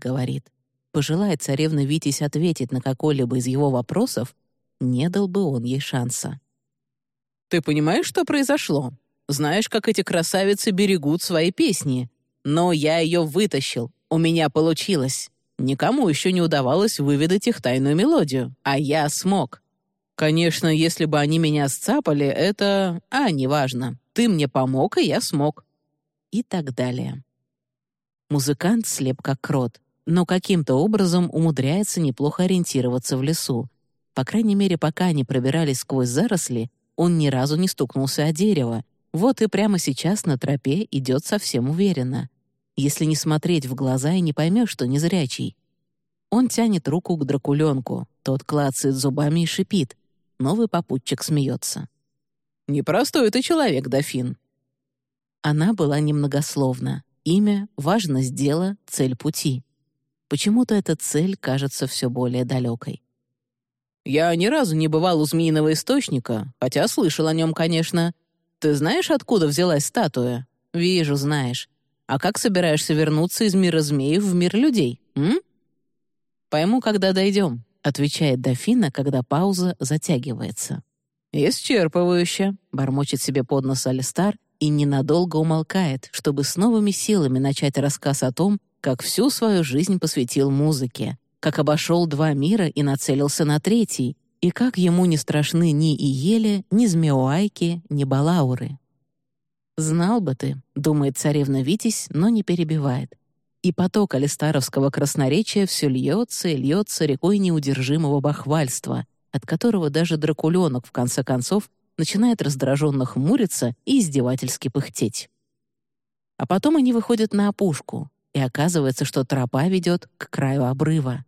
Пожелает царевна Витязь ответить на какой-либо из его вопросов, не дал бы он ей шанса. «Ты понимаешь, что произошло? Знаешь, как эти красавицы берегут свои песни? Но я ее вытащил, у меня получилось. Никому еще не удавалось выведать их тайную мелодию, а я смог. Конечно, если бы они меня сцапали, это... неважно. Ты мне помог, и я смог». И так далее. Музыкант слеп как крот, но каким-то образом умудряется неплохо ориентироваться в лесу. По крайней мере, пока они пробирались сквозь заросли, он ни разу не стукнулся о дерево. Вот и прямо сейчас на тропе идет совсем уверенно. Если не смотреть в глаза, и не поймешь, что незрячий. Он тянет руку к дракуленку, тот клацает зубами и шипит. Новый попутчик смеется. «Непростой ты человек, дофин». Она была немногословна. Имя, важность дела, цель пути. Почему-то эта цель кажется все более далекой. «Я ни разу не бывал у Змеиного источника, хотя слышал о нем, конечно. Ты знаешь, откуда взялась статуя?» «Вижу, знаешь. А как собираешься вернуться из мира змеев в мир людей, м?» «Пойму, когда дойдем», — отвечает дофина, когда пауза затягивается. «Исчерпывающе», — бормочет себе под нос Алистар и ненадолго умолкает, чтобы с новыми силами начать рассказ о том, как всю свою жизнь посвятил музыке, как обошел 2 мира и нацелился на 3, и как ему не страшны ни Иеле, ни Змеуайки, ни Балауры. «Знал бы ты», — думает царевна Витязь, но не перебивает. И поток алистаровского красноречия все льется и льется рекой неудержимого бахвальства, от которого даже дракуленок, в конце концов, начинает раздраженно хмуриться и издевательски пыхтеть. А потом они выходят на опушку, и оказывается, что тропа ведет к краю обрыва.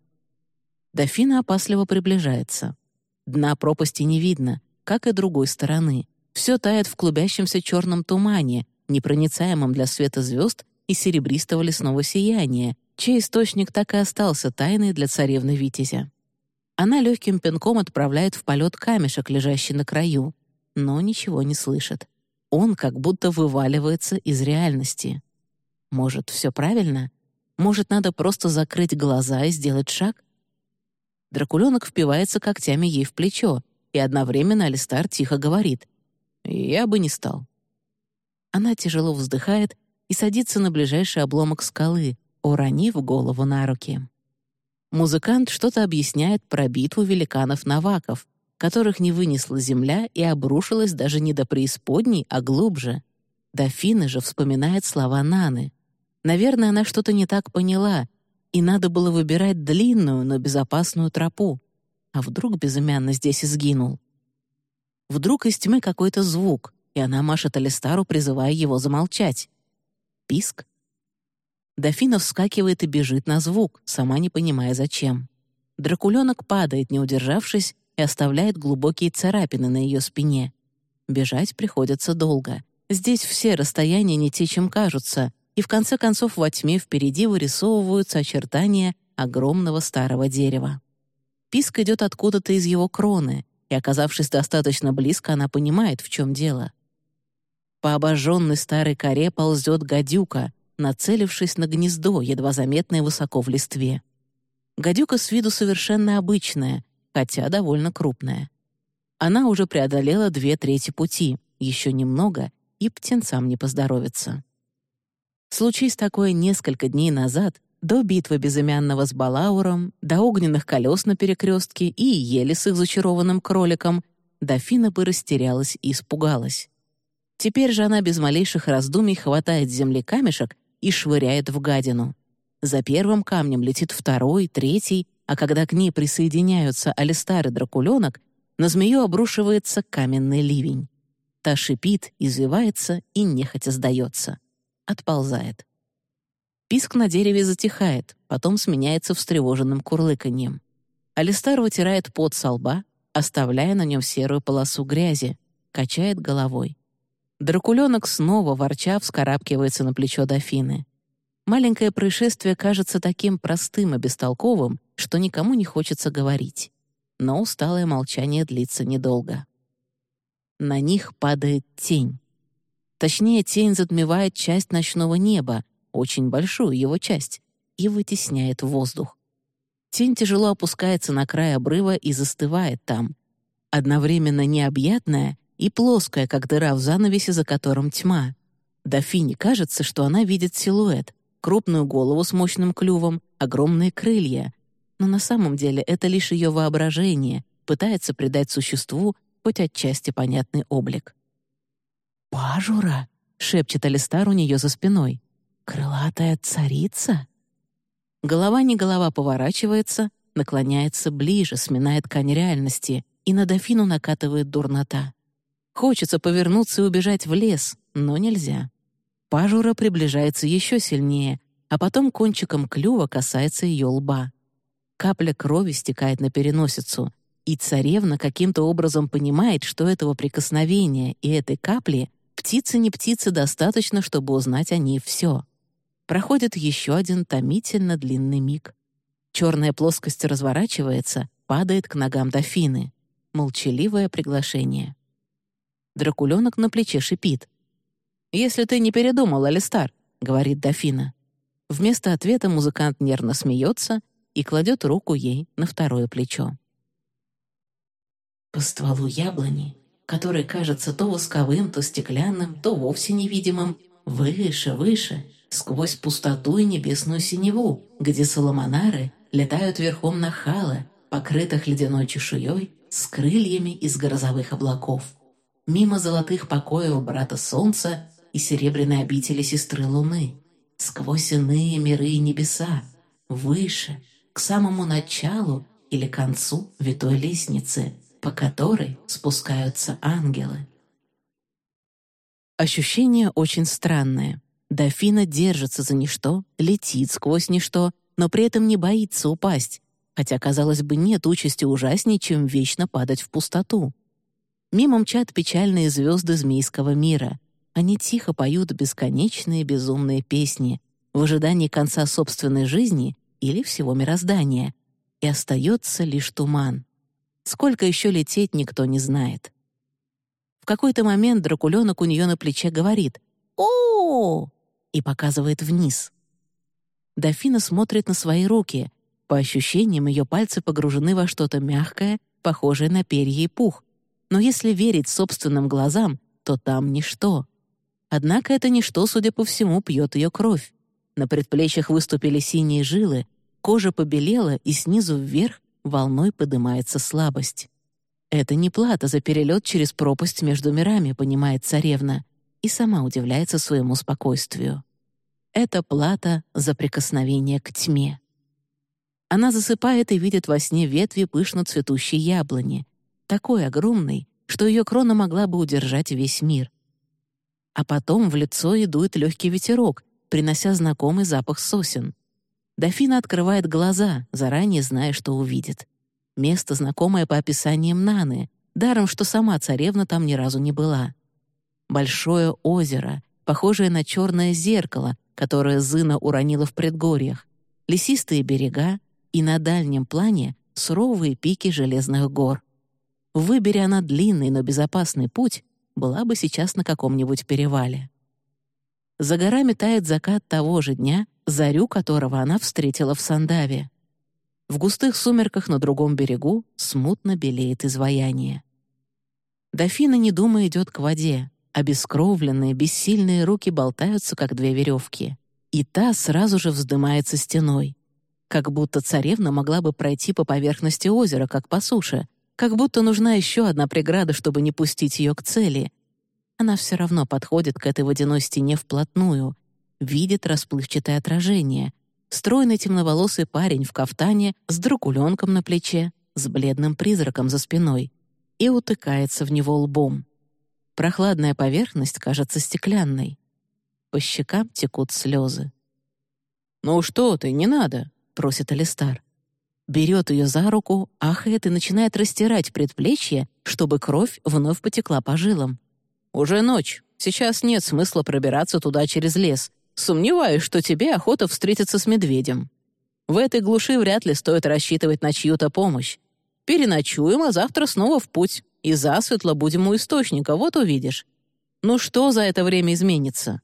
Дофина опасливо приближается. Дна пропасти не видно, как и другой стороны. Все тает в клубящемся черном тумане, непроницаемом для света звезд и серебристого лесного сияния, чей источник так и остался тайной для царевны Витязя. Она легким пинком отправляет в полет камешек, лежащий на краю, но ничего не слышит. Он как будто вываливается из реальности. Может, все правильно? Может, надо просто закрыть глаза и сделать шаг? Дракуленок впивается когтями ей в плечо, и одновременно Алистар тихо говорит: «Я бы не стал». Она тяжело вздыхает и садится на ближайший обломок скалы, уронив голову на руки. Музыкант что-то объясняет про битву великанов-наваков, которых не вынесла земля и обрушилась даже не до преисподней, а глубже. Дофина же вспоминает слова Наны. Наверное, она что-то не так поняла, и надо было выбирать длинную, но безопасную тропу. А вдруг безымянно здесь и сгинул? Вдруг из тьмы какой-то звук, и она машет Алистару, призывая его замолчать. Писк. Дофина вскакивает и бежит на звук, сама не понимая, зачем. Дракуленок падает, не удержавшись, и оставляет глубокие царапины на ее спине. Бежать приходится долго. Здесь все расстояния не те, чем кажутся, и в конце концов во тьме впереди вырисовываются очертания огромного старого дерева. Писк идет откуда-то из его кроны, и, оказавшись достаточно близко, она понимает, в чем дело. По обожженной старой коре ползет гадюка, нацелившись на гнездо, едва заметное высоко в листве. Гадюка с виду совершенно обычная, хотя довольно крупная. Она уже преодолела 2/3 пути, еще немного, и птенцам не поздоровится. Случись такое несколько дней назад, до битвы безымянного с Балауром, до огненных колес на перекрестке и ели с их зачарованным кроликом, дофина бы растерялась и испугалась. Теперь же она без малейших раздумий хватает с земли камешек и швыряет в гадину. За первым камнем летит 2, 3, а когда к ней присоединяются Алистар и дракуленок, на змею обрушивается каменный ливень. Та шипит, извивается и нехотя сдается. Отползает. Писк на дереве затихает, потом сменяется встревоженным курлыканьем. Алистар вытирает пот со лба, оставляя на нем серую полосу грязи, качает головой. Дракуленок снова, ворча, вскарабкивается на плечо дофины. Маленькое происшествие кажется таким простым и бестолковым, что никому не хочется говорить. Но усталое молчание длится недолго. На них падает тень. Точнее, тень затмевает часть ночного неба, очень большую его часть, и вытесняет воздух. Тень тяжело опускается на край обрыва и застывает там. Одновременно необъятная и плоская, как дыра в занавесе, за которым тьма. Дофине кажется, что она видит силуэт, крупную голову с мощным клювом, огромные крылья. Но на самом деле это лишь ее воображение пытается придать существу хоть отчасти понятный облик. «Пажура!» — шепчет Алистар у нее за спиной. «Крылатая царица?» Голова не голова поворачивается, наклоняется ближе, сминает ткань реальности, и на дофину накатывает дурнота. Хочется повернуться и убежать в лес, но нельзя. Пажура приближается еще сильнее, а потом кончиком клюва касается ее лба. Капля крови стекает на переносицу, и царевна каким-то образом понимает, что этого прикосновения и этой капли птицы не птицы достаточно, чтобы узнать о ней все. Проходит еще один томительно длинный миг. Черная плоскость разворачивается, падает к ногам дофины. Молчаливое приглашение. Дракуленок на плече шипит. «Если ты не передумал, Алистар», — говорит дофина. Вместо ответа музыкант нервно смеется и кладет руку ей на второе плечо. По стволу яблони, который кажется то восковым, то стеклянным, то вовсе невидимым, выше, выше, сквозь пустоту и небесную синеву, где соломонары летают верхом на халы, покрытых ледяной чешуей, с крыльями из грозовых облаков, мимо золотых покоев брата Солнца и серебряной обители сестры Луны, сквозь иные миры и небеса, выше, к самому началу или концу витой лестницы, по которой спускаются ангелы. Ощущение очень странное. Дофина держится за ничто, летит сквозь ничто, но при этом не боится упасть, хотя, казалось бы, нет участи ужаснее, чем вечно падать в пустоту. Мимо мчат печальные звезды змейского мира. Они тихо поют бесконечные безумные песни в ожидании конца собственной жизни или всего мироздания. И остается лишь туман. Сколько еще лететь, никто не знает. В какой-то момент дракуленок у нее на плече говорит «О!» и показывает вниз. Дофина смотрит на свои руки. По ощущениям, ее пальцы погружены во что-то мягкое, похожее на перья и пух. Но если верить собственным глазам, то там ничто. Однако это ничто, судя по всему, пьет ее кровь. На предплечьях выступили синие жилы, кожа побелела, и снизу вверх волной поднимается слабость. Это не плата за перелет через пропасть между мирами, понимает царевна, и сама удивляется своему спокойствию. Это плата за прикосновение к тьме. Она засыпает и видит во сне ветви пышно цветущей яблони, такой огромной, что ее крона могла бы удержать весь мир. А потом в лицо ей дует легкий ветерок, принося знакомый запах сосен. Дофина открывает глаза, заранее зная, что увидит. Место, знакомое по описаниям Наны, даром, что сама царевна там ни разу не была. Большое озеро, похожее на черное зеркало, которое Зына уронила в предгорьях, лесистые берега и на дальнем плане суровые пики железных гор. Выбери она длинный, но безопасный путь, была бы сейчас на каком-нибудь перевале. За горами тает закат того же дня, зарю которого она встретила в Сандаве. В густых сумерках на другом берегу смутно белеет изваяние. Дофина, не думая, идет к воде. Обескровленные, бессильные руки болтаются, как две веревки. И та сразу же вздымается стеной. Как будто царевна могла бы пройти по поверхности озера, как по суше. Как будто нужна еще одна преграда, чтобы не пустить ее к цели. Она все равно подходит к этой водяной стене вплотную, видит расплывчатое отражение. Стройный темноволосый парень в кафтане с дракуленком на плече, с бледным призраком за спиной, и утыкается в него лбом. Прохладная поверхность кажется стеклянной. По щекам текут слезы. «Ну что ты, не надо», — просит Алистар. Берет ее за руку, ахает и начинает растирать предплечье, чтобы кровь вновь потекла по жилам. «Уже ночь, Сейчас нет смысла пробираться туда через лес. Сомневаюсь, что тебе охота встретиться с медведем. В этой глуши вряд ли стоит рассчитывать на чью-то помощь. Переночуем, а завтра снова в путь. И засветло будем у источника, вот увидишь. Ну что за это время изменится?»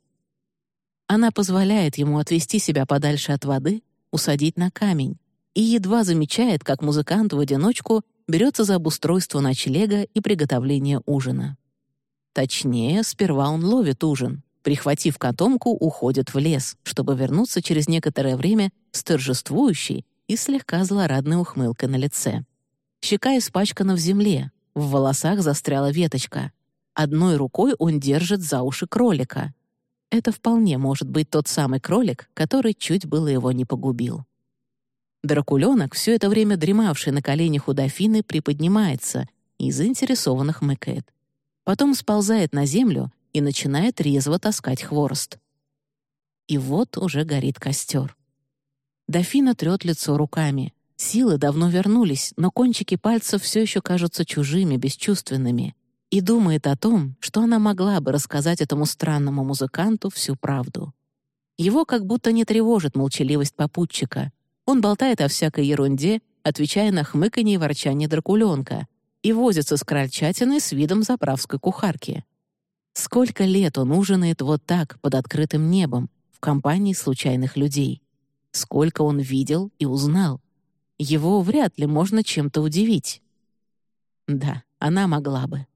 Она позволяет ему отвести себя подальше от воды, усадить на камень, и едва замечает, как музыкант в одиночку берется за обустройство ночлега и приготовление ужина. Точнее, сперва он ловит ужин, прихватив котомку, уходит в лес, чтобы вернуться через некоторое время с торжествующей и слегка злорадной ухмылкой на лице. Щека испачкана в земле, в волосах застряла веточка. Одной рукой он держит за уши кролика. Это вполне может быть тот самый кролик, который чуть было его не погубил. Дракуленок, все это время дремавший на коленях у дофины, приподнимается и заинтересованно хмыкает. Потом сползает на землю и начинает резво таскать хворост. И вот уже горит костер. Дофина трет лицо руками. Силы давно вернулись, но кончики пальцев все еще кажутся чужими, бесчувственными, и думает о том, что она могла бы рассказать этому странному музыканту всю правду. Его как будто не тревожит молчаливость попутчика. Он болтает о всякой ерунде, отвечая на хмыканье и ворчание дракуленка, и возится с крольчатиной с видом заправской кухарки. Сколько лет он ужинает вот так, под открытым небом, в компании случайных людей. Сколько он видел и узнал. Его вряд ли можно чем-то удивить. Да, она могла бы.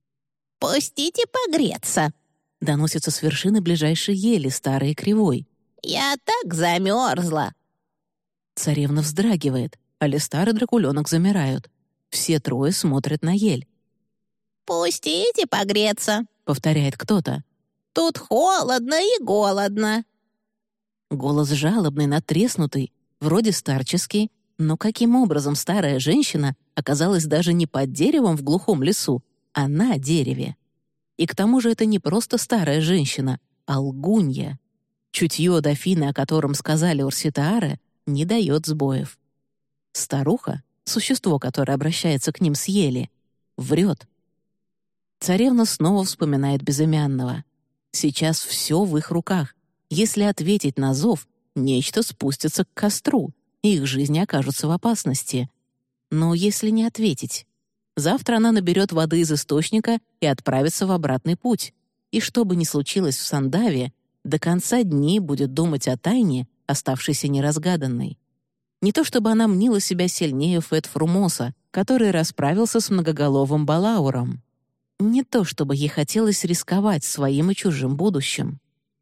«Пустите погреться!» — доносится с вершины ближайшей ели, старой и кривой. «Я так замерзла!» Царевна вздрагивает, а Листар и Дракуленок замирают. Все трое смотрят на ель. «Пустите погреться!» — повторяет кто-то. «Тут холодно и голодно!» Голос жалобный, натреснутый, вроде старческий, но каким образом старая женщина оказалась даже не под деревом в глухом лесу, а на дереве? И к тому же это не просто старая женщина, а лгунья. Чутье дофины, о котором сказали Урситаары, не дает сбоев. Старуха, существо, которое обращается к ним с ели, врет. Царевна снова вспоминает безымянного. Сейчас все в их руках. Если ответить на зов, нечто спустится к костру, и их жизни окажутся в опасности. Но если не ответить? Завтра она наберет воды из источника и отправится в обратный путь. И что бы ни случилось в Сандаве, до конца дней будет думать о тайне, оставшейся неразгаданной. Не то чтобы она мнила себя сильнее Фет-Фрумоса, который расправился с многоголовым Балауром. Не то чтобы ей хотелось рисковать своим и чужим будущим.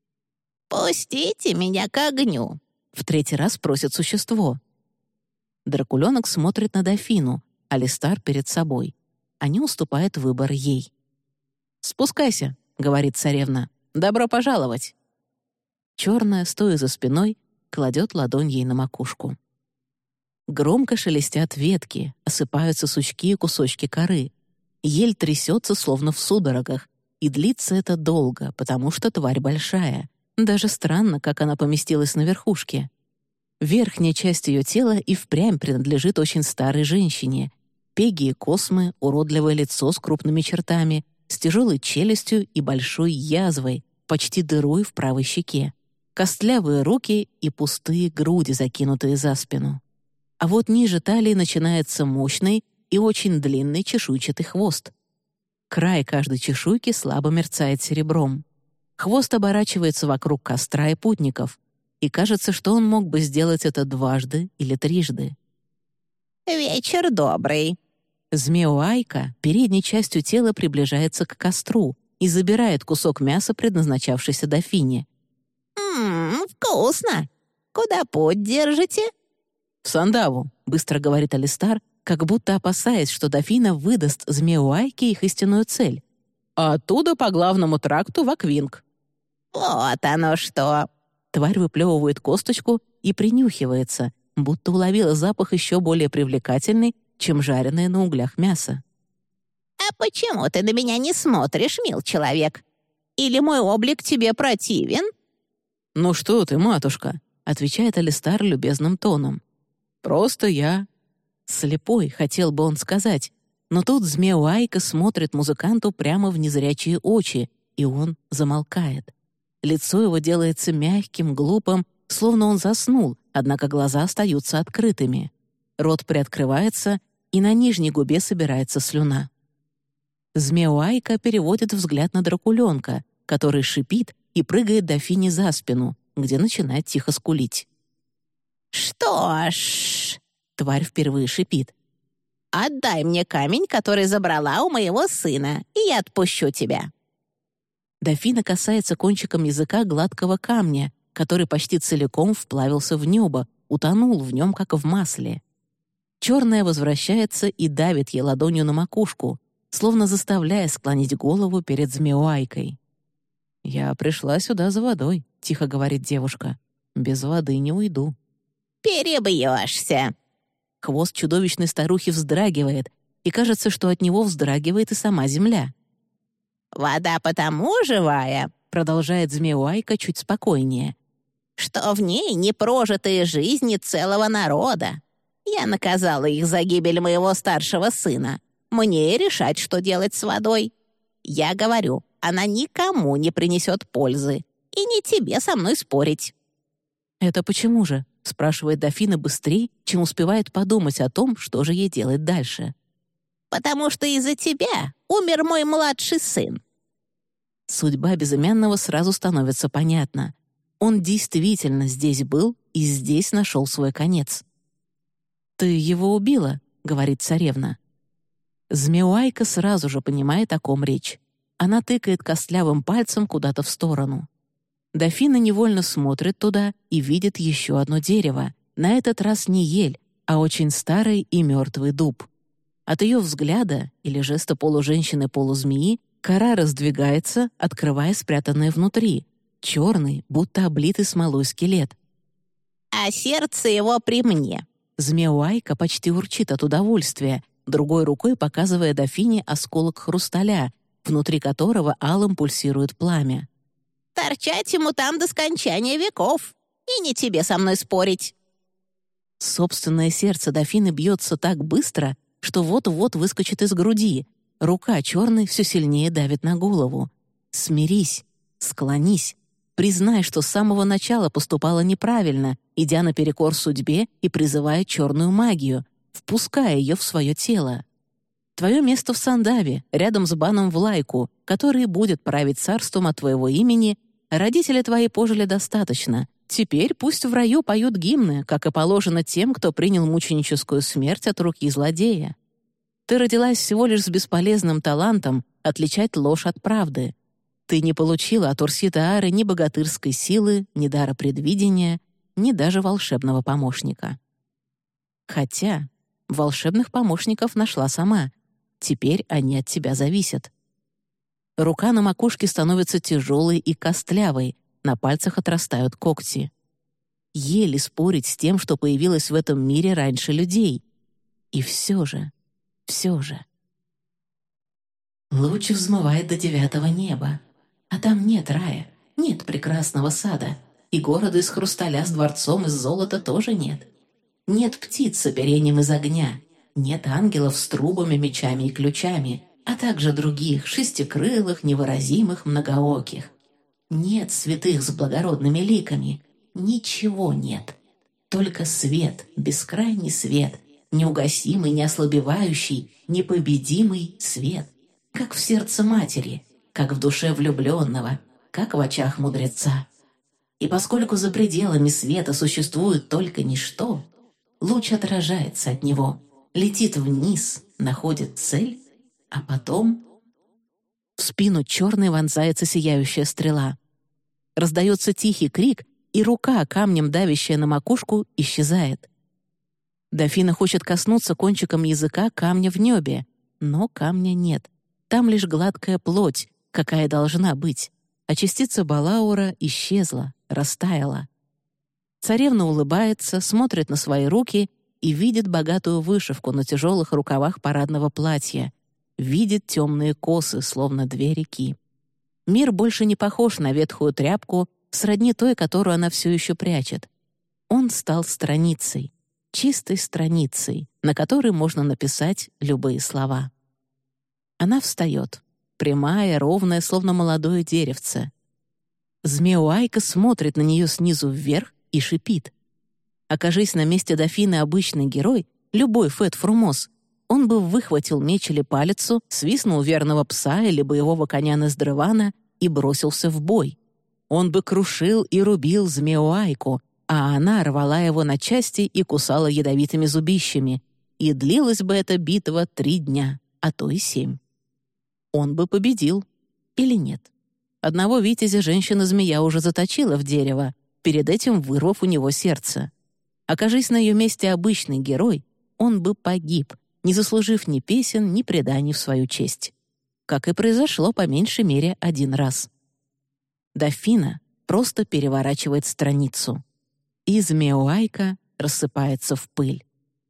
«Пустите меня к огню!» — в третий раз просит существо. Дракуленок смотрит на дофину, а Листар перед собой. Они уступают выбор ей. «Спускайся», — говорит царевна. «Добро пожаловать». Черная, стоя за спиной, кладет ладонь ей на макушку. Громко шелестят ветки, осыпаются сучки и кусочки коры. Ель трясется, словно в судорогах, и длится это долго, потому что тварь большая. Даже странно, как она поместилась на верхушке. Верхняя часть ее тела и впрямь принадлежит очень старой женщине. Пеги и космы, уродливое лицо с крупными чертами, с тяжелой челюстью и большой язвой, почти дырой в правой щеке. Костлявые руки и пустые груди, закинутые за спину. А вот ниже талии начинается мощный и очень длинный чешуйчатый хвост. Край каждой чешуйки слабо мерцает серебром. Хвост оборачивается вокруг костра и путников, и кажется, что он мог бы сделать это дважды или трижды. «Вечер добрый!» Змеуайка передней частью тела приближается к костру и забирает кусок мяса, предназначавшийся дофине. Вкусно! Куда путь держите?» «В Сандаву», — быстро говорит Алистар, как будто опасаясь, что дофина выдаст Змеуайке их истинную цель. «А оттуда по главному тракту в Аквинг». «Вот оно что!» Тварь выплевывает косточку и принюхивается, будто уловила запах еще более привлекательный, чем жареное на углях мясо. «А почему ты на меня не смотришь, мил человек? Или мой облик тебе противен?» «Ну что ты, матушка», — отвечает Алистар любезным тоном. «Просто я...» Слепой, хотел бы он сказать, но тут Змеуайка смотрит музыканту прямо в незрячие очи и он замолкает. Лицо его делается мягким, глупым, словно он заснул, однако глаза остаются открытыми. Рот приоткрывается, и на нижней губе собирается слюна. Змеуайка переводит взгляд на дракуленка, который шипит и прыгает дофине за спину, где начинает тихо скулить. «Что ж...» — тварь впервые шипит. «Отдай мне камень, который забрала у моего сына, и я отпущу тебя». Дофина касается кончиком языка гладкого камня, который почти целиком вплавился в небо, утонул в нем, как в масле. Черная возвращается и давит ей ладонью на макушку, словно заставляя склонить голову перед змеуайкой. «Я пришла сюда за водой», — тихо говорит девушка. «Без воды не уйду». «Перебьешься». Хвост чудовищной старухи вздрагивает, и кажется, что от него вздрагивает и сама земля. «Вода потому живая», — продолжает змеуайка чуть спокойнее, «что в ней непрожитые жизни целого народа. Я наказала их за гибель моего старшего сына. Мне решать, что делать с водой. Я говорю, она никому не принесет пользы, и не тебе со мной спорить». «Это почему же?» — спрашивает дофина быстрее, чем успевает подумать о том, что же ей делать дальше. «Потому что из-за тебя умер мой младший сын». Судьба безымянного сразу становится понятна. Он действительно здесь был и здесь нашел свой конец. «Ты его убила», — говорит царевна. Змеуайка сразу же понимает, о ком речь. Она тыкает костлявым пальцем куда-то в сторону. Дофина невольно смотрит туда и видит еще одно дерево. На этот раз не ель, а очень старый и мертвый дуб. От ее взгляда или жеста полуженщины-полузмеи кора раздвигается, открывая спрятанное внутри. Черный, будто облитый смолой скелет. «А сердце его при мне». Змеуайка почти урчит от удовольствия, другой рукой показывая дофине осколок хрусталя, внутри которого алым пульсирует пламя. «Торчать ему там до скончания веков, и не тебе со мной спорить». Собственное сердце дофины бьется так быстро, что вот-вот выскочит из груди. Рука черной все сильнее давит на голову. «Смирись, склонись, признай, что с самого начала поступала неправильно, идя наперекор судьбе и призывая черную магию, впуская ее в свое тело. Твое место в Сандаве, рядом с баном Влайку, который будет править царством от твоего имени. Родители твои пожили достаточно. Теперь пусть в раю поют гимны, как и положено тем, кто принял мученическую смерть от руки злодея. Ты родилась всего лишь с бесполезным талантом отличать ложь от правды. Ты не получила от Урсита Ары ни богатырской силы, ни дара предвидения, ни даже волшебного помощника. Хотя волшебных помощников нашла сама. Теперь они от тебя зависят. Рука на макушке становится тяжелой и костлявой, на пальцах отрастают когти. Еле спорить с тем, что появилось в этом мире раньше людей. И все же. Луч взмывает до 9-го неба, а там нет рая, нет прекрасного сада, и города из хрусталя с дворцом из золота тоже нет. Нет птиц с оперением из огня, нет ангелов с трубами, мечами и ключами, а также других, шестикрылых, невыразимых, многооких. Нет святых с благородными ликами, ничего нет. Только свет, бескрайний свет, неугасимый, неослабевающий, непобедимый свет, как в сердце матери, как в душе влюбленного, как в очах мудреца. И поскольку за пределами света существует только ничто, луч отражается от него, летит вниз, находит цель, а потом... В спину черной вонзается сияющая стрела. Раздается тихий крик, и рука, камнем давящая на макушку, исчезает. Дофина хочет коснуться кончиком языка камня в небе, но камня нет. Там лишь гладкая плоть, какая должна быть, а частица Балаура исчезла, растаяла. Царевна улыбается, смотрит на свои руки и видит богатую вышивку на тяжелых рукавах парадного платья, видит темные косы, словно две реки. Мир больше не похож на ветхую тряпку, сродни той, которую она все еще прячет. Он стал страницей, чистой страницей, на которой можно написать любые слова. Она встает. прямая, ровная, словно молодое деревце. Змеуайка смотрит на нее снизу вверх и шипит. Окажись на месте дофины обычный герой, любой Фет Фрумос, он бы выхватил меч или палицу, свистнул верного пса или боевого коня Нездрывана и бросился в бой. Он бы крушил и рубил Змеуайку, а она рвала его на части и кусала ядовитыми зубищами, и длилась бы эта битва 3 дня, а то и 7. Он бы победил. Или нет? Одного витязя женщина-змея уже заточила в дерево, перед этим вырвав у него сердце. Окажись на ее месте обычный герой, он бы погиб, не заслужив ни песен, ни преданий в свою честь. Как и произошло по меньшей мере 1 раз. Дофина просто переворачивает страницу, и Змеуайка рассыпается в пыль.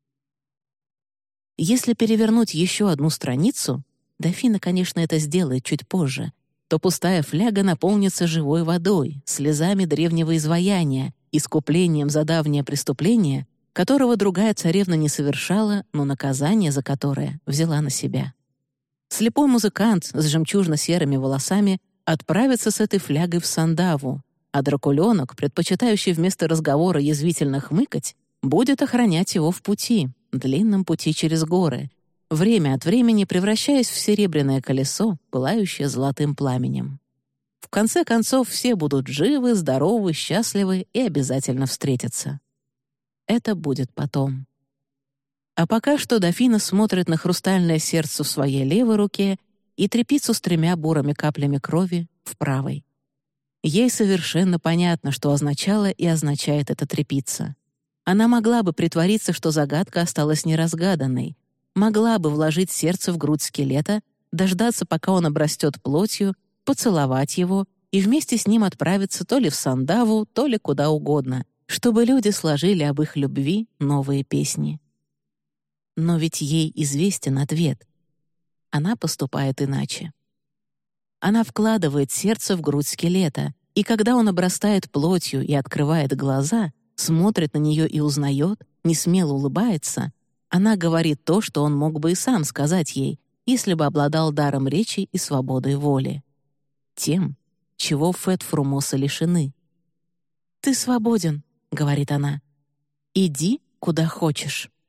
Если перевернуть еще одну страницу, дофина, конечно, это сделает чуть позже, то пустая фляга наполнится живой водой, слезами древнего изваяния, искуплением за давнее преступление, которого другая царевна не совершала, но наказание за которое взяла на себя. Слепой музыкант с жемчужно-серыми волосами отправится с этой флягой в Сандаву, а дракуленок, предпочитающий вместо разговора язвительно хмыкать, будет охранять его в пути, длинном пути через горы, время от времени превращаясь в серебряное колесо, пылающее золотым пламенем. В конце концов, все будут живы, здоровы, счастливы и обязательно встретятся. Это будет потом. А пока что дофина смотрит на хрустальное сердце в своей левой руке и тряпицу с 3 бурыми каплями крови в правой. Ей совершенно понятно, что означала и означает эта тряпица. Она могла бы притвориться, что загадка осталась неразгаданной, могла бы вложить сердце в грудь скелета, дождаться, пока он обрастет плотью, поцеловать его и вместе с ним отправиться то ли в Сандаву, то ли куда угодно, чтобы люди сложили об их любви новые песни. Но ведь ей известен ответ. Она поступает иначе. Она вкладывает сердце в грудь скелета, и когда он обрастает плотью и открывает глаза, смотрит на нее и узнает, несмело улыбается, она говорит то, что он мог бы и сам сказать ей, если бы обладал даром речи и свободой воли. Тем, чего Фет Фрумоса лишены. «Ты свободен», — говорит она. «Иди, куда хочешь».